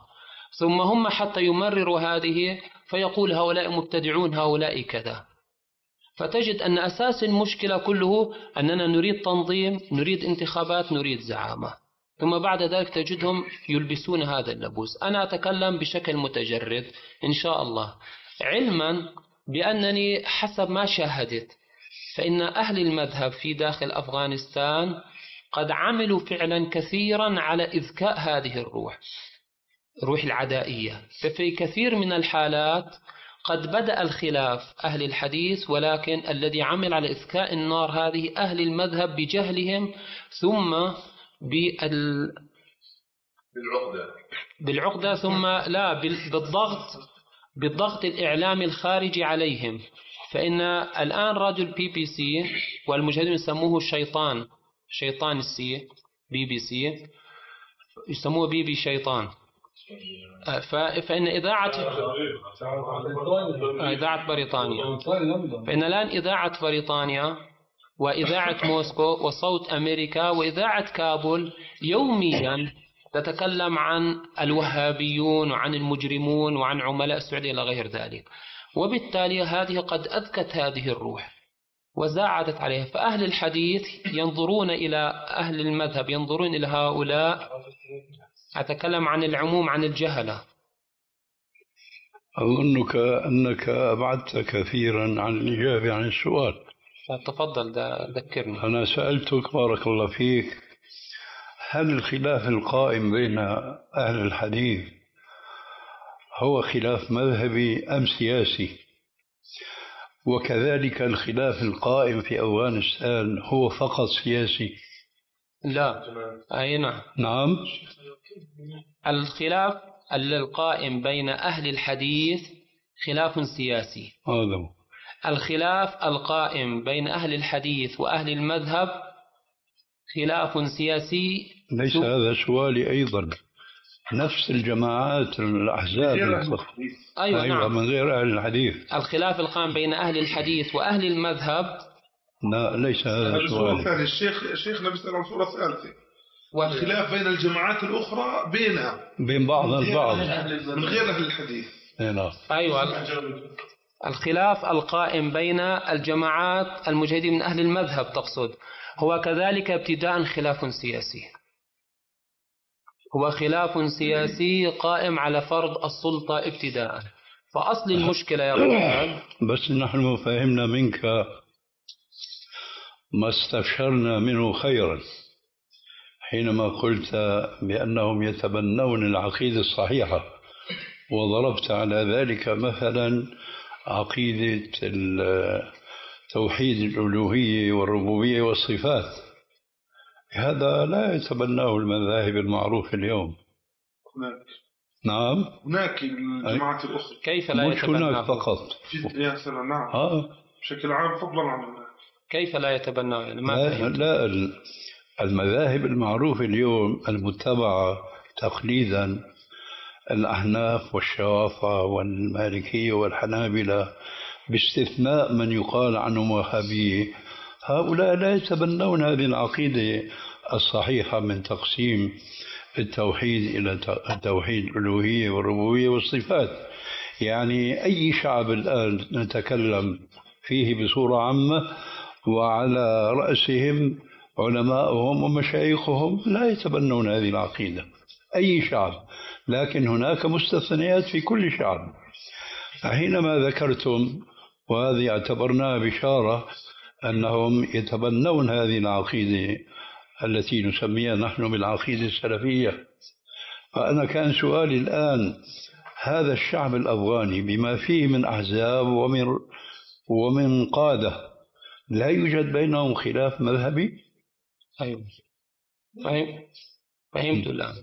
ثم هم حتى يمرروا هذه فيقول هؤلاء مبتدعون هؤلاء كذا. فتجد أن أساس المشكلة كله أننا نريد تنظيم، نريد انتخابات، نريد زعامة، ثم بعد ذلك تجدهم يلبسون هذا اللبوس. أنا أتكلم بشكل متجرد إن شاء الله، علما بأنني حسب ما شاهدت فإن أهل المذهب في داخل أفغانستان قد عملوا فعلا كثيرا على إذكاء هذه الروح، روح العدائية. ففي كثير من الحالات قد بدأ الخلاف أهل الحديث، ولكن الذي عمل على إذكاء النار هذه أهل المذهب بجهلهم، ثم بال... بالعقدة بالعقدة ثم لا بالضغط بالضغط الإعلامي الخارجي عليهم. فإن الآن رجل بي بي سي والمجاهدين يسموه الشيطان، شيطان السي بي بي سي، يسموه بي بي شيطان. فإن إذاعة إذاعة بريطانيا، فإن الآن إذاعة بريطانيا وإذاعة موسكو وصوت أمريكا وإذاعة كابول يوميا تتكلم عن الوهابيون وعن المجرمون وعن عملاء السعودية إلى غير ذلك، وبالتالي هذه قد أذكت هذه الروح وزاعدت عليها. فأهل الحديث ينظرون إلى أهل المذهب، ينظرون إلى هؤلاء، أتكلم عن العموم، عن الجهلة. أظنك أنك أبعدت كثيرا عن الإجابة عن السؤال. تفضل ذكرني. أنا سألتك بارك الله فيك، هل الخلاف القائم بين أهل الحديث هو خلاف مذهبي أم سياسي؟ وكذلك الخلاف القائم في أفغانستان هو فقط سياسي؟ لا، أي نعم. نعم. الخلاف القائم بين أهل الحديث خلاف سياسي. هذا الخلاف القائم بين أهل الحديث وأهل المذهب خلاف سياسي. ليس هذا سؤالي أيضا. نفس الجماعات الأحزاب أيوة, أيوة نعم. من غير أهل الحديث. الخلاف القائم بين أهل الحديث وأهل المذهب لا، ليس هذا سؤالي. الشيخ شيخنا بيسأل عن صورة ثالثة، والخلاف بين الجماعات الأخرى بينها بين بعض البعض من غير أهل الحديث. نعم. أيوة، الخلاف القائم بين الجماعات المجاهدين من أهل المذهب تقصد، هو كذلك ابتداء خلاف سياسي، هو خلاف سياسي قائم على فرض السلطة ابتداء. فأصل المشكلة يا رجال، بس نحن فهمنا منك ما استبشرنا منه خيرا حينما قلت بأنهم يتبنون العقيدة الصحيحة، وضربت على ذلك مثلا عقيدة توحيد الألوهية والربوبية والصفات. هذا لا يتبناه المذاهب المعروفة اليوم. هناك نعم، هناك الجماعات الأخرى كيف لا مش هناك يتبناه فقط. يا سلام. نعم. آه. بشكل عام فضلا عن كيف لا يتبناه يعني ما لا, لا المذاهب المعروفة اليوم المتبعة تقليدا، الأحناف والشوافع والمالكية والحنابلة باستثناء من يقال عنهم وهابية، هؤلاء لا يتبنون هذه العقيدة الصحيحة من تقسيم التوحيد إلى توحيد الألوهية والربوبية والصفات. يعني أي شعب الآن نتكلم فيه بصورة عامة وعلى رأسهم علماءهم ومشايخهم لا يتبنون هذه العقيدة، أي شعب، لكن هناك مستثنيات في كل شعب. فحينما ذكرتم، وهذه اعتبرناها بشارة، أنهم يتبنون هذه العقيدة التي نسميها نحن بالعقيدة السلفية، فأنا كان سؤالي الآن، هذا الشعب الأفغاني بما فيه من أحزاب ومن ومن قادة لا يوجد بينهم خلاف مذهبي؟ أيوة، فهم. فهمت الآن.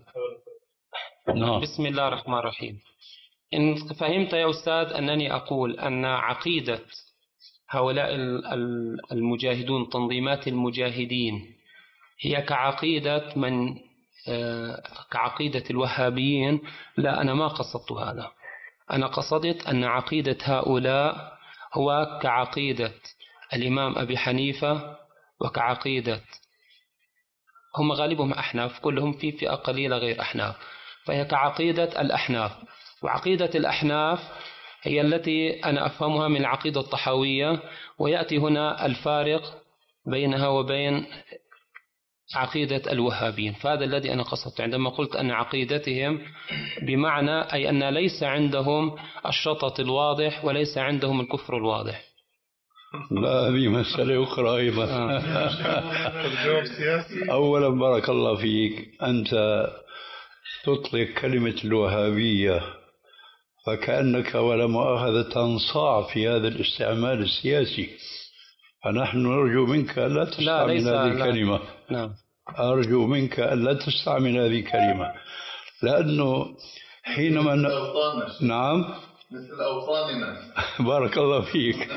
نعم. بسم الله الرحمن الرحيم. إن فهمت يا أستاذ أنني أقول أن عقيدة هؤلاء المجاهدون، تنظيمات المجاهدين، هي كعقيدة من كعقيدة الوهابيين. لا، أنا ما قصدت هذا. أنا قصدت أن عقيدة هؤلاء هو كعقيدة الإمام أبي حنيفة، وكعقيدة هم غالبهم أحناف، كلهم في فئة قليلة غير أحناف. فهي كعقيدة الأحناف. وعقيدة الأحناف هي التي أنا أفهمها من العقيدة الطحاوية، ويأتي هنا الفارق بينها وبين عقيدة الوهابين. فهذا الذي أنا قصدت عندما قلت أن عقيدتهم بمعنى أي أن ليس عندهم الشطط الواضح وليس عندهم الكفر الواضح. لا، هذه مسألة أخرى أيضا. أولا بارك الله فيك، أنت تطلق كلمة الوهابية فكأنك ولا مؤاخذة تنصاع في هذا الاستعمال السياسي، فنحن نرجو منك ألا تستعمل لا هذه الكلمة. نعم. أرجو منك ألا تستعمل هذه الكلمة، لأنه حينما ن... نعم مثل أوطاننا. بارك الله فيك.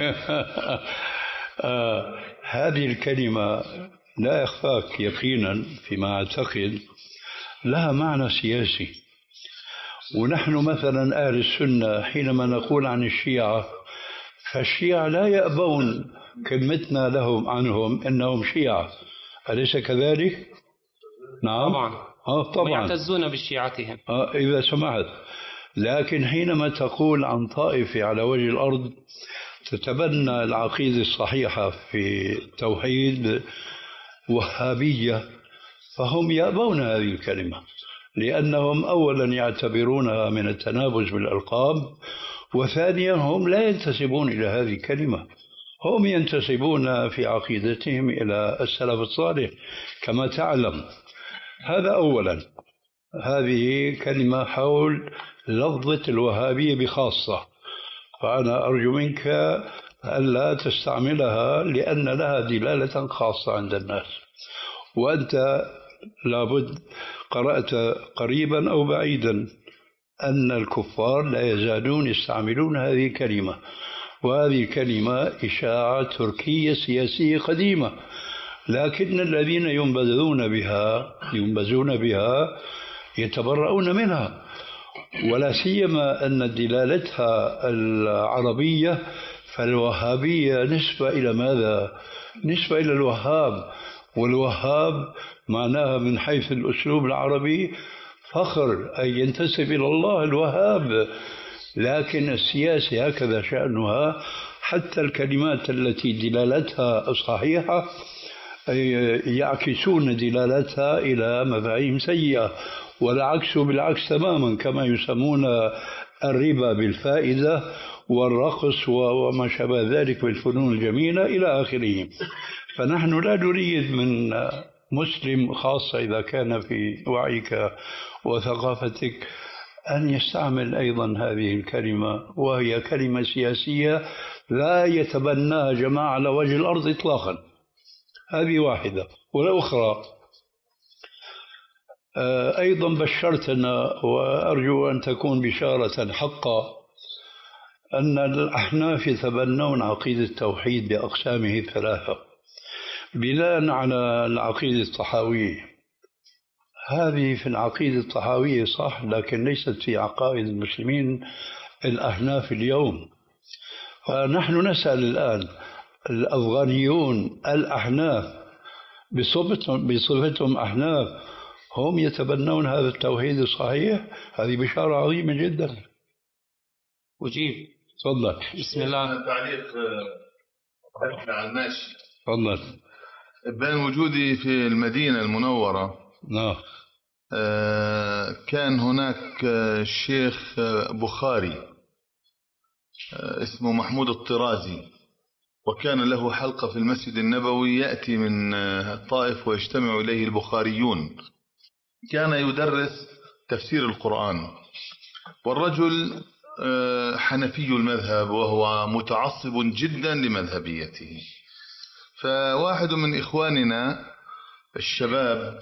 آه هذه الكلمة لا يخفاك يقينا فيما أعتقد لها معنى سياسي. ونحن مثلا أهل السنة حينما نقول عن الشيعة، فالشيعة لا يأبون كلمتنا لهم عنهم إنهم شيعة، أليس كذلك؟ نعم طبعا. آه طبعا ويعتزون بشيعتهم. آه إذا سمحت. لكن حينما تقول عن طائفة على وجه الأرض تتبنى العقيدة الصحيحة في التوحيد وهابية، فهم يأبون هذه الكلمة، لأنهم أولا يعتبرونها من التنابز بالألقاب، وثانيا هم لا ينتسبون إلى هذه الكلمة، هم ينتسبون في عقيدتهم إلى السلف الصالح كما تعلم. هذا أولا. هذه كلمة حول لفظة الوهابية بخاصة، فأنا أرجو منك ألا تستعملها لأن لها دلالة خاصة عند الناس. وأنت لابد قرأت قريبا أو بعيدا أن الكفار لا يزالون يستعملون هذه الكلمة، وهذه الكلمة إشاعة تركية سياسية قديمة، لكن الذين ينبذون بها ينبذون بها يتبرؤون منها، ولا سيما أن دلالتها العربية، فالوهابية نسبة إلى ماذا؟ نسبة إلى الوهاب، والوهاب معناها من حيث الأسلوب العربي فخر، أي ينتسب إلى الله الوهاب. لكن السياسة هكذا شأنها، حتى الكلمات التي دلالتها صحيحة يعكسون دلالتها إلى مفاهيم سيئة، والعكس بالعكس تماما، كما يسمون الربا بالفائدة والرقص وما شابه ذلك بالفنون الجميلة إلى آخره. فنحن لا نريد من مسلم خاصة إذا كان في وعيك وثقافتك أن يستعمل أيضا هذه الكلمة، وهي كلمة سياسية لا يتبناها جماعة على وجه الأرض إطلاقا. هذه واحدة. والأخرى أيضا بشرتنا، وأرجو أن تكون بشارة حقا، أن الأحناف يتبنون عقيدة التوحيد بأقسامه الثلاثة بناء على العقيدة الطحاوية. هذه في العقيدة الطحاوية صح، لكن ليست في عقائد المسلمين الأحناف اليوم. فنحن نسأل الآن الأفغانيون الأحناف بصفتهم, بصفتهم أحناف، هم يتبنون هذا التوحيد الصحيح؟ هذه بشارة عظيمة جدا. أجيب. تفضل. بسم الله. تعليق على الماشي. تفضل. بين وجودي في المدينة المنورة نعم كان هناك الشيخ بخاري اسمه محمود الطرازي، وكان له حلقة في المسجد النبوي، يأتي من الطائف ويجتمع إليه البخاريون. كان يدرس تفسير القرآن، والرجل حنفي المذهب وهو متعصب جدا لمذهبيته. فواحد من إخواننا الشباب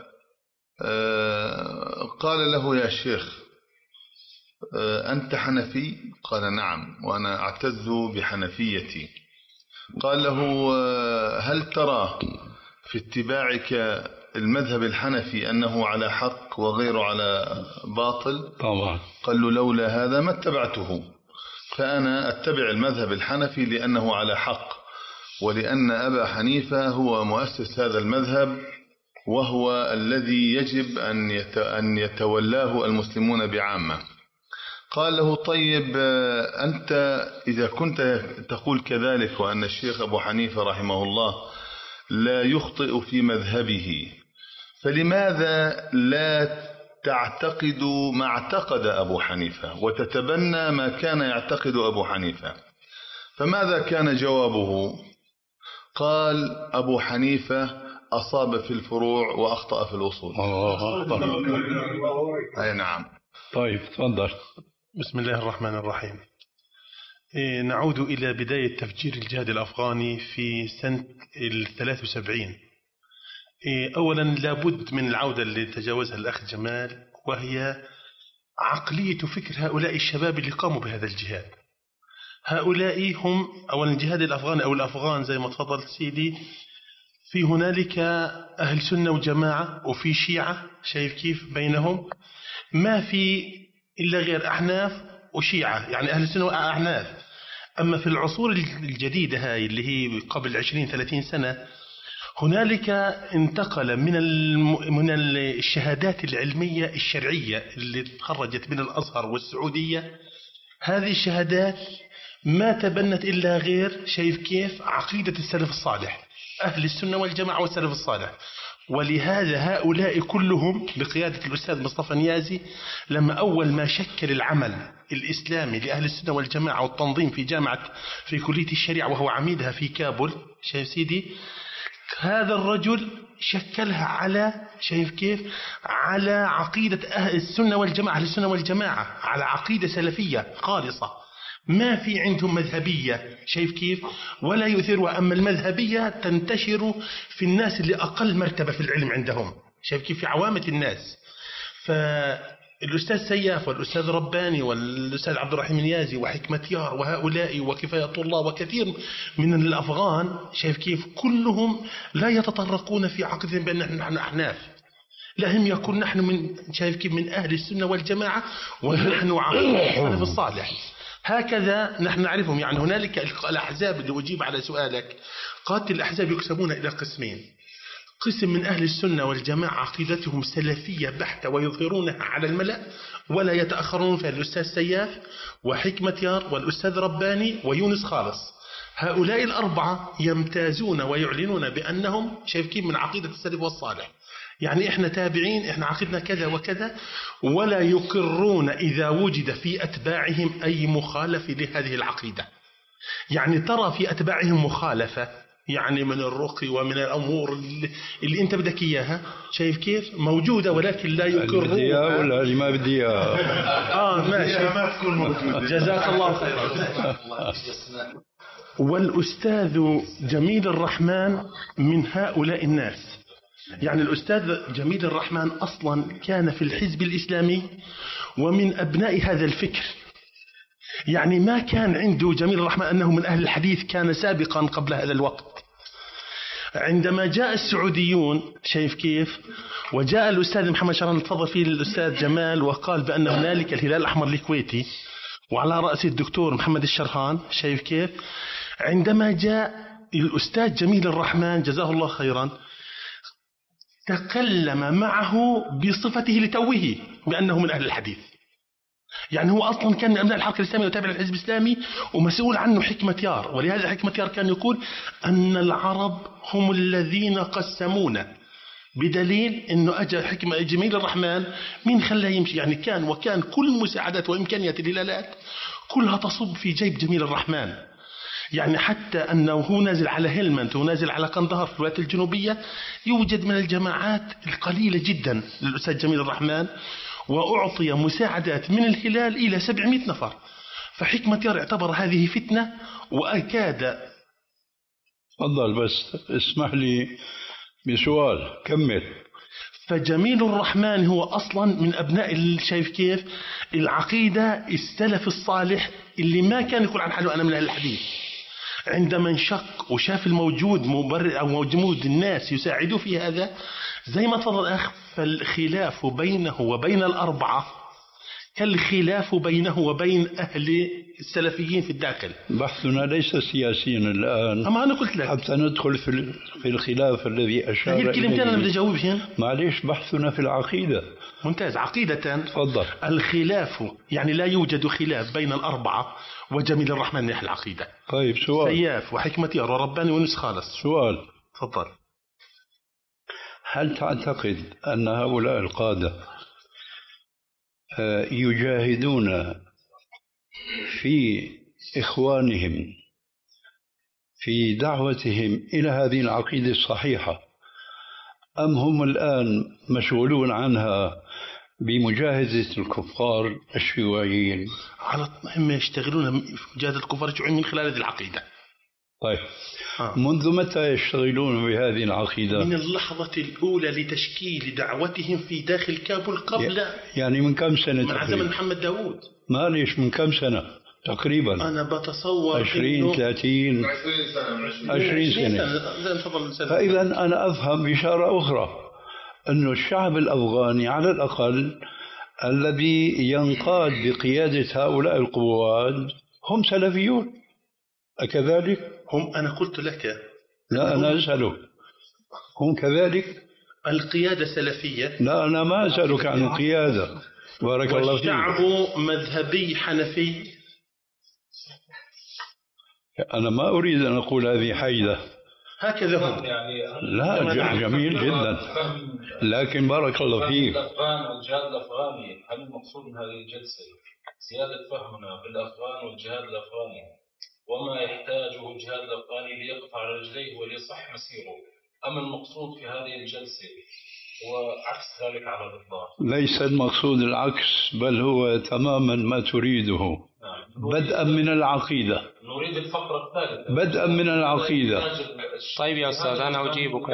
قال له: يا شيخ أنت حنفي؟ قال: نعم، وأنا أعتز بحنفيتي. قال له: هل ترى في اتباعك المذهب الحنفي أنه على حق وغيره على باطل؟ طبعا. قال له: لولا هذا ما اتبعته، فأنا أتبع المذهب الحنفي لأنه على حق، ولأن أبا حنيفة هو مؤسس هذا المذهب وهو الذي يجب أن يتولاه المسلمون بعامة. قال له: طيب أنت إذا كنت تقول كذلك وأن الشيخ أبو حنيفة رحمه الله لا يخطئ في مذهبه، فلماذا لا تعتقد ما اعتقد أبو حنيفة وتتبنى ما كان يعتقد أبو حنيفة؟ فماذا كان جوابه؟ قال: أبو حنيفة أصاب في الفروع وأخطأ في الأصول. أي نعم. طيب تفضل. بسم الله الرحمن الرحيم. إيه، نعود إلى بداية تفجير الجهاد الأفغاني في سنة الثلاث وسبعين. إيه، أولا لابد من العودة اللي تجاوزها الأخ جمال، وهي عقلية فكر هؤلاء الشباب اللي قاموا بهذا الجهاد. هؤلاء هم أولا الجهاد الأفغاني أو الأفغان زي ما تفضل سيدي، في هنالك أهل سنة وجماعة وفي شيعة، شايف كيف بينهم؟ ما في إلا غير أحناف وشيعة، يعني أهل السنة وأحناف. أما في العصور الجديدة هاي اللي هي قبل عشرين ثلاثين سنة، هنالك انتقل من من الشهادات العلمية الشرعية اللي تخرجت من الأزهر والسعودية، هذه الشهادات ما تبنت إلا غير شايف كيف عقيدة السلف الصالح، أهل السنة والجماعة والسلف الصالح. ولهذا هؤلاء كلهم بقيادة الأستاذ مصطفى نيازي، لما أول ما شكل العمل الإسلامي لأهل السنة والجماعة والتنظيم في جامعة في كلية الشريعة وهو عميدها في كابول، شايف سيدي، هذا الرجل شكلها على شايف كيف على عقيدة أهل السنة والجماعة، أهل السنة والجماعة على عقيدة سلفية خالصة، ما في عندهم مذهبية، شايف كيف، ولا يؤثرها. أما المذهبية تنتشر في الناس اللي أقل مرتبة في العلم عندهم، شايف كيف، في عوامة الناس. فالأستاذ سياف والأستاذ رباني والأستاذ عبد الرحيم نيازي وحكمة يار وهؤلاء وكفاية الله وكثير من الأفغان، شايف كيف، كلهم لا يتطرقون في عقدهم بأن نحن أحناف، لا هم يكون نحن من شايف كيف من أهل السنة والجماعة ونحن عقيدة السلف الصالح. هكذا نحن نعرفهم. يعني هنالك الأحزاب اللي أجيب على سؤالك، قاتل الأحزاب يقسمون إلى قسمين: قسم من أهل السنة والجماعة عقيدتهم سلفية بحتة ويظهرونها على الملأ ولا يتأخرون فيها، الأستاذ سياف وحكمة يار والأستاذ رباني ويونس خالص. هؤلاء الأربعة يمتازون ويعلنون بأنهم شايف كيف من عقيدة السلف والصالح، يعني إحنا تابعين، إحنا عقيدنا كذا وكذا، ولا يقرون إذا وجد في أتباعهم أي مخالف لهذه العقيدة. يعني ترى في أتباعهم مخالفة، يعني من الرقي ومن الأمور اللي, اللي أنت بدك إياها، شايف كيف موجودة، ولكن لا يقرون. ولا اللي ما بدي آه ماشي، ما تكون موجودة. جزاك الله خيرا. والأستاذ جميل الرحمن من هؤلاء الناس. يعني الأستاذ جميل الرحمن أصلا كان في الحزب الإسلامي ومن أبناء هذا الفكر. يعني ما كان عنده جميل الرحمن أنه من أهل الحديث، كان سابقا قبل هذا الوقت. عندما جاء السعوديون، شايف كيف، وجاء الأستاذ محمد شران تفضل فيه الأستاذ جمال وقال بأن هنالك الهلال الأحمر الكويتي وعلى رأس الدكتور محمد الشرحان، شايف كيف، عندما جاء الأستاذ جميل الرحمن جزاه الله خيرا تكلم معه بصفته لتوه بأنه من أهل الحديث. يعني هو أصلا كان من أبناء الحركة الإسلامية وتابع للحزب الإسلامي ومسؤول عنه حكمة يار. ولهذا حكمة يار كان يقول أن العرب هم الذين قسمونا، بدليل أنه أجى حكمة جميل الرحمن من خلاه يمشي. يعني كان وكان كل مساعدات وإمكانيات الهلالات كلها تصب في جيب جميل الرحمن. يعني حتى أنه هو نازل على هلمند ونازل على قندهار في الولايات الجنوبية يوجد من الجماعات القليلة جدا للأستاذ جميل الرحمن، وأعطي مساعدات من الهلال إلى سبعمائة نفر. فحكمة يار اعتبر هذه فتنة وأكاد. تفضل بس اسمح لي بسؤال، كمل. فجميل الرحمن هو أصلا من أبناء شايف كيف العقيدة السلف الصالح اللي ما كان يقول عن حاله أنا من أهل الحديث. عندما انشق وشاف الموجود مبرر أو موجود الناس يساعدوا في هذا، زي ما تفضل أخ، فالخلاف بينه وبين الأربعة كالخلاف بينه وبين أهل السلفيين في الداخل. بحثنا ليس سياسيا الآن. أما أنا قلت لك حتى ندخل في في الخلاف الذي أشار إليه. هي الكلمتين أنا بدي أجاوبهن. معليش، بحثنا في العقيدة. ممتاز. عقيدة. تفضل. الخلاف يعني لا يوجد خلاف بين الأربعة وجميل الرحمن من العقيدة. طيب سؤال. سياف وحكمة يار ورباني ونس خالص. سؤال. تفضل. هل تعتقد أن هؤلاء القادة يجاهدون في إخوانهم في دعوتهم إلى هذه العقيدة الصحيحة، أم هم الآن مشغولون عنها بمجاهدة الكفار الشيوعيين؟ على هم يشتغلون في مجاهدة الكفار الشيوعيين من خلال هذه العقيدة. طيب آه. منذ متى يشتغلون بهذه العقيدة؟ من اللحظة الأولى لتشكيل دعوتهم في داخل كابول قبل يعني من كم سنة؟ من زمن محمد داود. ما ليش من كم سنة تقريبا؟ أنا بتصور عشرين ثلاثين عشرين سنة. فإذا أنا أفهم بإشارة أخرى أن الشعب الأفغاني على الأقل الذي ينقاد بقيادة هؤلاء القوات هم سلفيون، أكذلك؟ هم أنا قلت لك. لا أنا أسألك، هم كذلك؟ القيادة سلفية. لا أنا ما أسألك عن القيادة. بارك الله فيك. والشعب مذهبي حنفي. أنا ما أريد أن أقول هذه حيدة. هكذا هم. لا جميل جدا، لكن بارك الله فيك. الأفغان والجهاد الأفغاني، هل المقصود من هذه الجلسة زيادة فهمنا بالأفغان والجهاد الأفغاني وما يحتاجه الجهاد الأفغاني ليقف على رجليه وليصح مسيره، أم المقصود في هذه الجلسة وعكس ذلك على الإطلاق؟ ليس المقصود العكس، بل هو تماما ما تريده. نعم. بدءا من العقيدة. نريد الفقرة الثالثة بدءا من العقيدة. طيب يا أستاذ أنا أجيبك.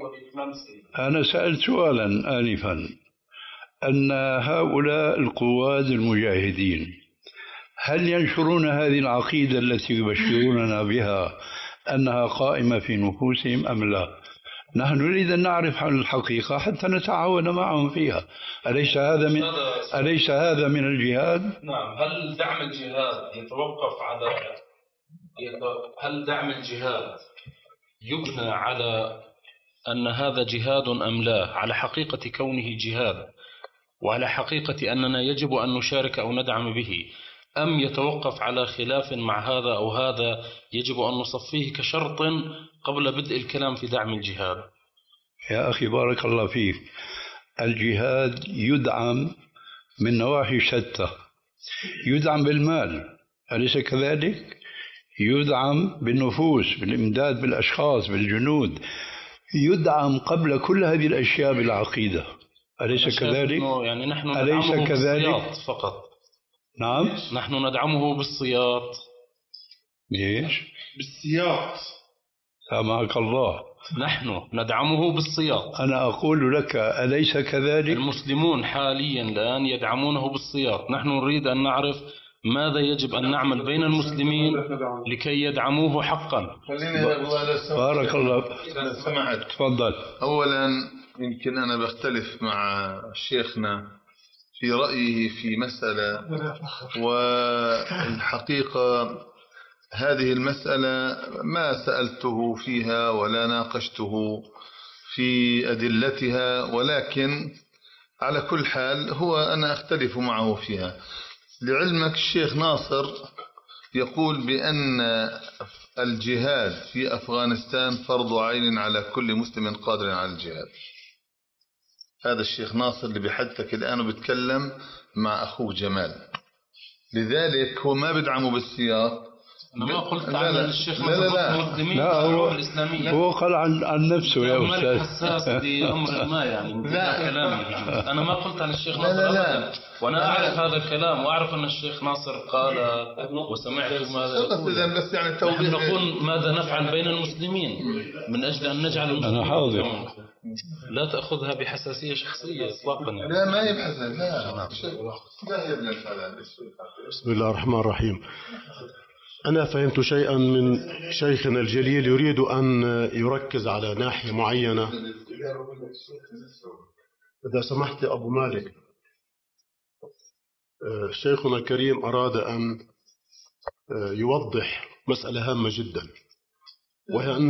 أنا سألت سؤالا آنفا أن هؤلاء القواد المجاهدين هل ينشرون هذه العقيدة التي يبشروننا بها أنها قائمة في نفوسهم أم لا؟ نحن نريد أن نعرف عن الحقيقة حتى نتعاون معهم فيها. أليس هذا من أليس هذا من الجهاد؟ نعم. هل دعم الجهاد يتوقف على هل دعم الجهاد يبنى على أن هذا جهاد أم لا، على حقيقة كونه جهاد وعلى حقيقة أننا يجب أن نشارك أو ندعم به، أم يتوقف على خلاف مع هذا أو هذا يجب أن نصفيه كشرط قبل بدء الكلام في دعم الجهاد؟ يا أخي بارك الله فيك، الجهاد يدعم من نواحي شتى. يدعم بالمال، أليس كذلك؟ يدعم بالنفوس، بالإمداد بالأشخاص، بالجنود. يدعم قبل كل هذه الأشياء بالعقيدة، أليس كذلك؟ يعني نحن أليس كذلك فقط؟ نعم. نحن ندعمه بالصياط. ليش؟ بالسياط. سامحك الله. نحن ندعمه بالصياط. أنا أقول لك أليس كذلك؟ المسلمون حاليا الآن يدعمونه بالصياط. نحن نريد أن نعرف ماذا يجب أن نعمل بين المسلمين لكي يدعموه حقا. بارك الله. سمعت. تفضل. أولا يمكن أنا بختلف مع شيخنا في رأيه في مسألة، والحقيقة هذه المسألة ما سألته فيها ولا ناقشته في أدلتها، ولكن على كل حال هو أنا أختلف معه فيها. لعلمك الشيخ ناصر يقول بأن الجهاد في أفغانستان فرض عين على كل مسلم قادر على الجهاد. هذا الشيخ ناصر اللي بحدثك الآن وبتكلم مع أخوه جمال، لذلك هو ما بدعمه بالسياق. أنا ما قلت عن الشيخ ناصر المسلمين لا هو الإسلامية. هو قال عن, عن نفسه يا أستاذ. حساس بأمر ما يعني لا كلامي. أنا ما قلت عن الشيخ ناصر لا لا لا. وأنا أعرف هذا الكلام وأعرف أن الشيخ ناصر قال وسمعت ماذا يقول. بس يعني نحن نقول ماذا نفعل بين المسلمين من أجل أن نجعل المسلمين. أنا حاضر. لا تأخذها بحساسية شخصية إطلاقا. لا ما يبحث. لا لا يبنى. بسم الله الرحمن الرحيم. أنا فهمت شيئا من شيخنا الجليل يريد أن يركز على ناحية معينة. إذا سمحت أبو مالك. شيخنا الكريم أراد أن يوضح مسألة هامة جدا، وهي أن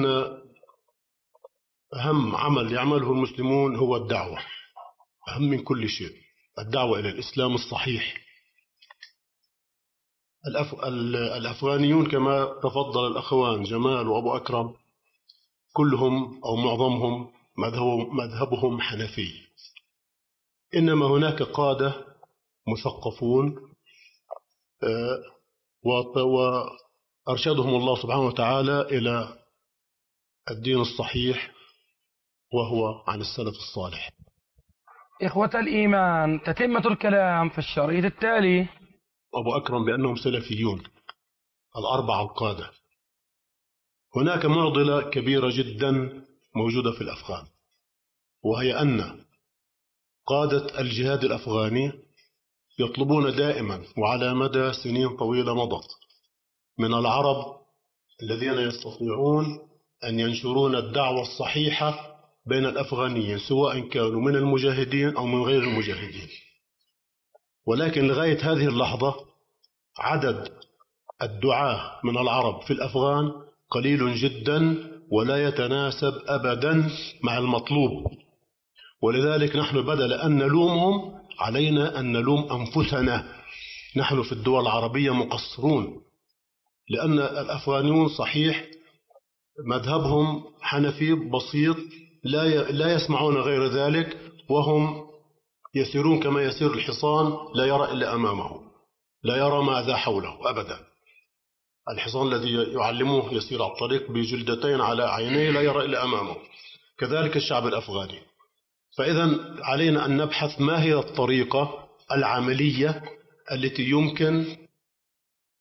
أهم عمل يعمله المسلمون هو الدعوة، أهم من كل شيء، الدعوة إلى الإسلام الصحيح. الأف... الأفغانيون كما تفضل الأخوان جمال وأبو أكرم كلهم أو معظمهم مذهبهم, مذهبهم حنفي، إنما هناك قادة مثقفون وأرشدهم الله سبحانه وتعالى إلى الدين الصحيح وهو عن السلف الصالح. إخوة الإيمان، تتمة الكلام في الشريط التالي. أبو أكرم بأنهم سلفيون الأربعة القادة. هناك معضلة كبيرة جدا موجودة في الأفغان، وهي أن قادة الجهاد الأفغاني يطلبون دائما وعلى مدى سنين طويلة مضت من العرب الذين يستطيعون أن ينشرون الدعوة الصحيحة بين الأفغانيين سواء كانوا من المجاهدين أو من غير المجاهدين، ولكن لغاية هذه اللحظة عدد الدعاة من العرب في الأفغان قليل جدا ولا يتناسب أبدا مع المطلوب. ولذلك نحن بدل أن نلومهم علينا أن نلوم أنفسنا، نحن في الدول العربية مقصرون، لأن الأفغانيون صحيح مذهبهم حنفي بسيط لا لا يسمعون غير ذلك، وهم يسيرون كما يسير الحصان لا يرى إلا أمامه، لا يرى ماذا حوله أبدا. الحصان الذي يعلموه يسير على الطريق بجلدتين على عينيه لا يرى إلا أمامه، كذلك الشعب الأفغاني. فإذا علينا أن نبحث ما هي الطريقة العملية التي يمكن